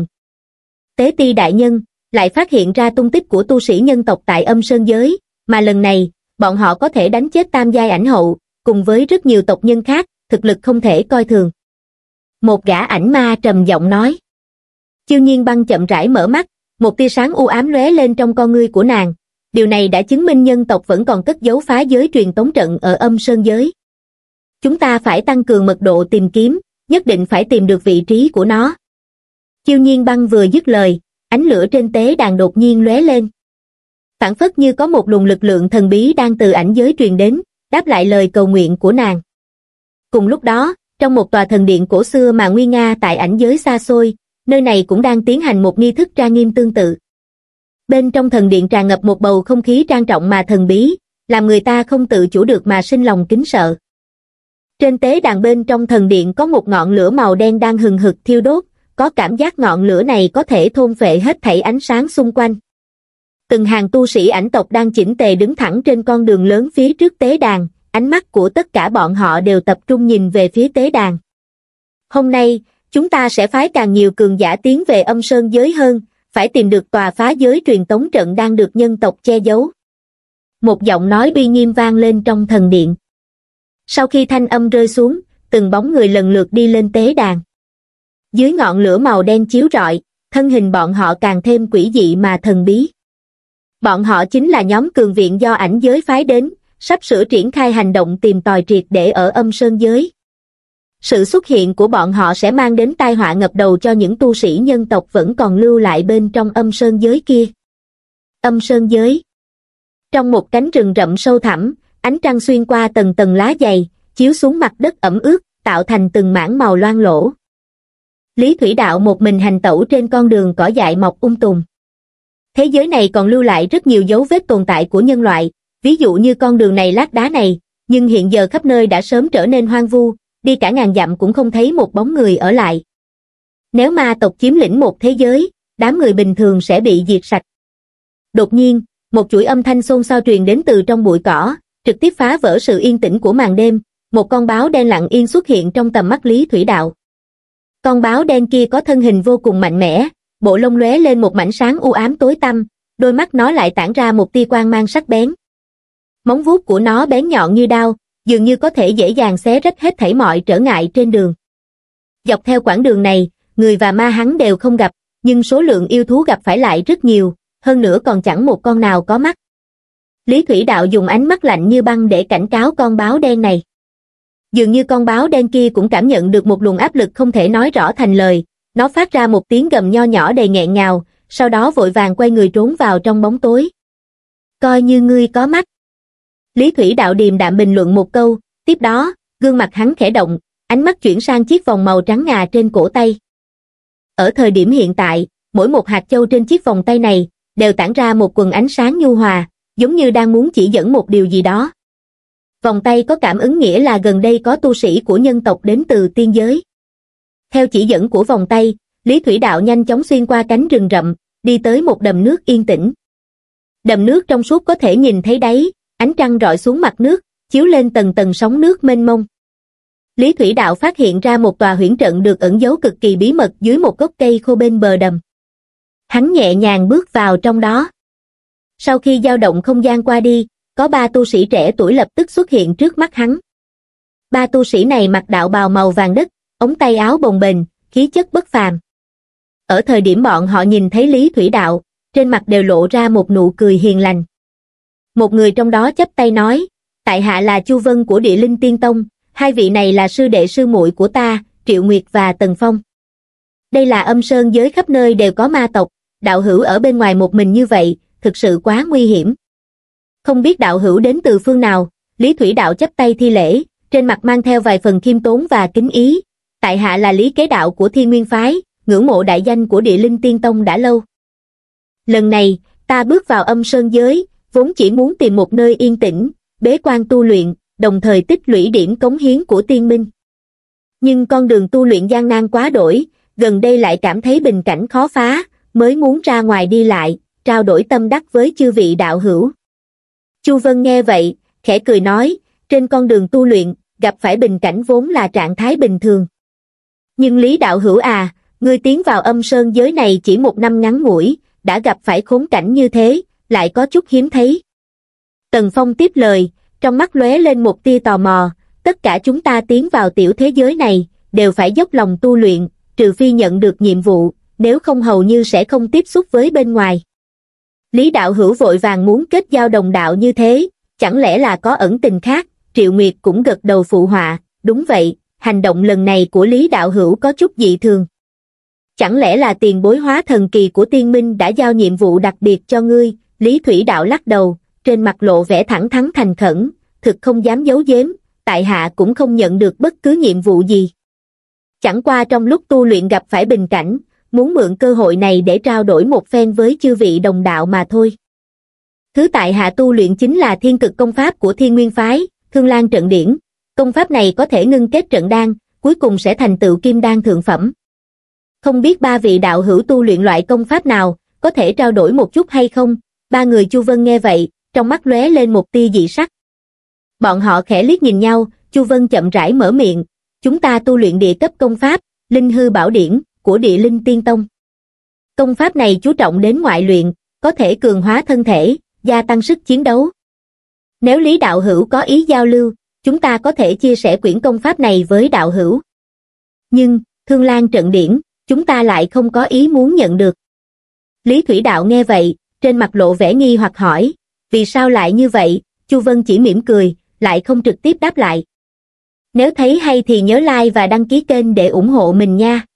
Tế ti đại nhân lại phát hiện ra tung tích của tu sĩ nhân tộc tại âm sơn giới, mà lần này, bọn họ có thể đánh chết tam giai ảnh hậu, cùng với rất nhiều tộc nhân khác, thực lực không thể coi thường. Một gã ảnh ma trầm giọng nói. Chiêu Nhiên Băng chậm rãi mở mắt, một tia sáng u ám lóe lên trong con ngươi của nàng. Điều này đã chứng minh nhân tộc vẫn còn cất giấu phá giới truyền tống trận ở âm sơn giới. Chúng ta phải tăng cường mật độ tìm kiếm, nhất định phải tìm được vị trí của nó. Chiêu Nhiên Băng vừa dứt lời, ánh lửa trên tế đàn đột nhiên lóe lên. Phảng phất như có một luồng lực lượng thần bí đang từ ảnh giới truyền đến, đáp lại lời cầu nguyện của nàng. Cùng lúc đó, trong một tòa thần điện cổ xưa mà nguy nga tại ảnh giới xa xôi, nơi này cũng đang tiến hành một nghi thức trang nghiêm tương tự. Bên trong thần điện tràn ngập một bầu không khí trang trọng mà thần bí, làm người ta không tự chủ được mà sinh lòng kính sợ. Trên tế đàn bên trong thần điện có một ngọn lửa màu đen đang hừng hực thiêu đốt, có cảm giác ngọn lửa này có thể thôn phệ hết thảy ánh sáng xung quanh. Từng hàng tu sĩ ảnh tộc đang chỉnh tề đứng thẳng trên con đường lớn phía trước tế đàn, ánh mắt của tất cả bọn họ đều tập trung nhìn về phía tế đàn. Hôm nay, chúng ta sẽ phái càng nhiều cường giả tiến về âm sơn giới hơn, phải tìm được tòa phá giới truyền tống trận đang được nhân tộc che giấu. Một giọng nói uy nghiêm vang lên trong thần điện. Sau khi thanh âm rơi xuống, từng bóng người lần lượt đi lên tế đàn. Dưới ngọn lửa màu đen chiếu rọi, thân hình bọn họ càng thêm quỷ dị mà thần bí. Bọn họ chính là nhóm cường viện do ảnh giới phái đến, sắp sửa triển khai hành động tìm tòi triệt để ở âm sơn giới. sự xuất hiện của bọn họ sẽ mang đến tai họa ngập đầu cho những tu sĩ nhân tộc vẫn còn lưu lại bên trong âm sơn giới kia. Âm sơn giới. Trong một cánh rừng rậm sâu thẳm, ánh trăng xuyên qua tầng tầng lá dày, chiếu xuống mặt đất ẩm ướt, tạo thành từng mảng màu loang lổ. Lý Thủy Đạo một mình hành tẩu trên con đường cỏ dại mọc um tùm. Thế giới này còn lưu lại rất nhiều dấu vết tồn tại của nhân loại, ví dụ như con đường này lát đá này, nhưng hiện giờ khắp nơi đã sớm trở nên hoang vu, đi cả ngàn dặm cũng không thấy một bóng người ở lại. Nếu ma tộc chiếm lĩnh một thế giới, đám người bình thường sẽ bị diệt sạch. Đột nhiên, một chuỗi âm thanh xôn xao truyền đến từ trong bụi cỏ, trực tiếp phá vỡ sự yên tĩnh của màn đêm. Một con báo đen lặng yên xuất hiện trong tầm mắt Lý Thủy Đạo. Con báo đen kia có thân hình vô cùng mạnh mẽ, bộ lông lóe lên một mảnh sáng u ám tối tăm, đôi mắt nó lại tản ra một tia quang mang sắc bén. Móng vuốt của nó bén nhọn như đao, dường như có thể dễ dàng xé rách hết thảy mọi trở ngại trên đường. Dọc theo quãng đường này, người và ma hắn đều không gặp, nhưng số lượng yêu thú gặp phải lại rất nhiều, hơn nữa còn chẳng một con nào có mắt. Lý Thủy Đạo dùng ánh mắt lạnh như băng để cảnh cáo con báo đen này. Dường như con báo đen kia cũng cảm nhận được một luồng áp lực không thể nói rõ thành lời, nó phát ra một tiếng gầm nho nhỏ đầy nghẹn ngào, sau đó vội vàng quay người trốn vào trong bóng tối. Coi như ngươi có mắt. Lý Thủy Đạo điềm đạm bình luận một câu, tiếp đó, gương mặt hắn khẽ động, ánh mắt chuyển sang chiếc vòng màu trắng ngà trên cổ tay. Ở thời điểm hiện tại, mỗi một hạt châu trên chiếc vòng tay này đều tản ra một quầng ánh sáng nhu hòa, giống như đang muốn chỉ dẫn một điều gì đó. Vòng tay có cảm ứng nghĩa là gần đây có tu sĩ của nhân tộc đến từ tiên giới. Theo chỉ dẫn của vòng tay, Lý Thủy Đạo nhanh chóng xuyên qua cánh rừng rậm, đi tới một đầm nước yên tĩnh. Đầm nước trong suốt có thể nhìn thấy đáy, ánh trăng rọi xuống mặt nước, chiếu lên tầng tầng sóng nước mênh mông. Lý Thủy Đạo phát hiện ra một tòa huyễn trận được ẩn giấu cực kỳ bí mật dưới một gốc cây khô bên bờ đầm. Hắn nhẹ nhàng bước vào trong đó. Sau khi dao động không gian qua đi, có ba tu sĩ trẻ tuổi lập tức xuất hiện trước mắt hắn. Ba tu sĩ này mặc đạo bào màu vàng đất, ống tay áo bồng bềnh, khí chất bất phàm. Ở thời điểm bọn họ nhìn thấy Lý Thủy Đạo, trên mặt đều lộ ra một nụ cười hiền lành. Một người trong đó chắp tay nói, tại hạ là Chu Vân của Địa Linh Tiên Tông, hai vị này là sư đệ sư muội của ta, Triệu Nguyệt và Tần Phong. Đây là âm sơn giới, khắp nơi đều có ma tộc, đạo hữu ở bên ngoài một mình như vậy, thực sự quá nguy hiểm. Không biết đạo hữu đến từ phương nào, Lý Thủy Đạo chắp tay thi lễ, trên mặt mang theo vài phần khiêm tốn và kính ý. Tại hạ là Lý Kế Đạo của Thiên Nguyên Phái, ngưỡng mộ đại danh của Địa Linh Tiên Tông đã lâu. Lần này, ta bước vào âm sơn giới, vốn chỉ muốn tìm một nơi yên tĩnh, bế quan tu luyện, đồng thời tích lũy điểm cống hiến của tiên minh. Nhưng con đường tu luyện gian nan quá đổi, gần đây lại cảm thấy bình cảnh khó phá, mới muốn ra ngoài đi lại, trao đổi tâm đắc với chư vị đạo hữu. Chu Vân nghe vậy, khẽ cười nói, trên con đường tu luyện, gặp phải bình cảnh vốn là trạng thái bình thường. Nhưng Lý đạo hữu à, ngươi tiến vào âm sơn giới này chỉ một năm ngắn ngủi, đã gặp phải khốn cảnh như thế, lại có chút hiếm thấy. Tần Phong tiếp lời, trong mắt lóe lên một tia tò mò, tất cả chúng ta tiến vào tiểu thế giới này, đều phải dốc lòng tu luyện, trừ phi nhận được nhiệm vụ, nếu không hầu như sẽ không tiếp xúc với bên ngoài. Lý đạo hữu vội vàng muốn kết giao đồng đạo như thế, chẳng lẽ là có ẩn tình khác? Triệu Nguyệt cũng gật đầu phụ họa, đúng vậy, hành động lần này của Lý đạo hữu có chút dị thường. Chẳng lẽ là tiền bối hóa thần kỳ của tiên minh đã giao nhiệm vụ đặc biệt cho ngươi? Lý Thủy Đạo lắc đầu, trên mặt lộ vẻ thẳng thắn thành khẩn, thực không dám giấu giếm, tại hạ cũng không nhận được bất cứ nhiệm vụ gì. Chẳng qua trong lúc tu luyện gặp phải bình cảnh, muốn mượn cơ hội này để trao đổi một phen với chư vị đồng đạo mà thôi. Thứ tại hạ tu luyện chính là thiên cực công pháp của Thiên Nguyên Phái, Thương Lan Trận Điển. Công pháp này có thể ngưng kết trận đan, cuối cùng sẽ thành tựu kim đan thượng phẩm. Không biết ba vị đạo hữu tu luyện loại công pháp nào, có thể trao đổi một chút hay không? Ba người Chu Vân nghe vậy, trong mắt lóe lên một tia dị sắc. Bọn họ khẽ liếc nhìn nhau, Chu Vân chậm rãi mở miệng, chúng ta tu luyện địa cấp công pháp, Linh Hư Bảo Điển, của Địa Linh Tiên Tông. Công pháp này chú trọng đến ngoại luyện, có thể cường hóa thân thể, gia tăng sức chiến đấu. Nếu Lý đạo hữu có ý giao lưu, chúng ta có thể chia sẻ quyển công pháp này với đạo hữu. Nhưng, Thương Lan Trận Điển, chúng ta lại không có ý muốn nhận được. Lý Thủy Đạo nghe vậy, trên mặt lộ vẻ nghi hoặc hỏi, vì sao lại như vậy? Chu Vân chỉ mỉm cười, lại không trực tiếp đáp lại. Nếu thấy hay thì nhớ like và đăng ký kênh để ủng hộ mình nha.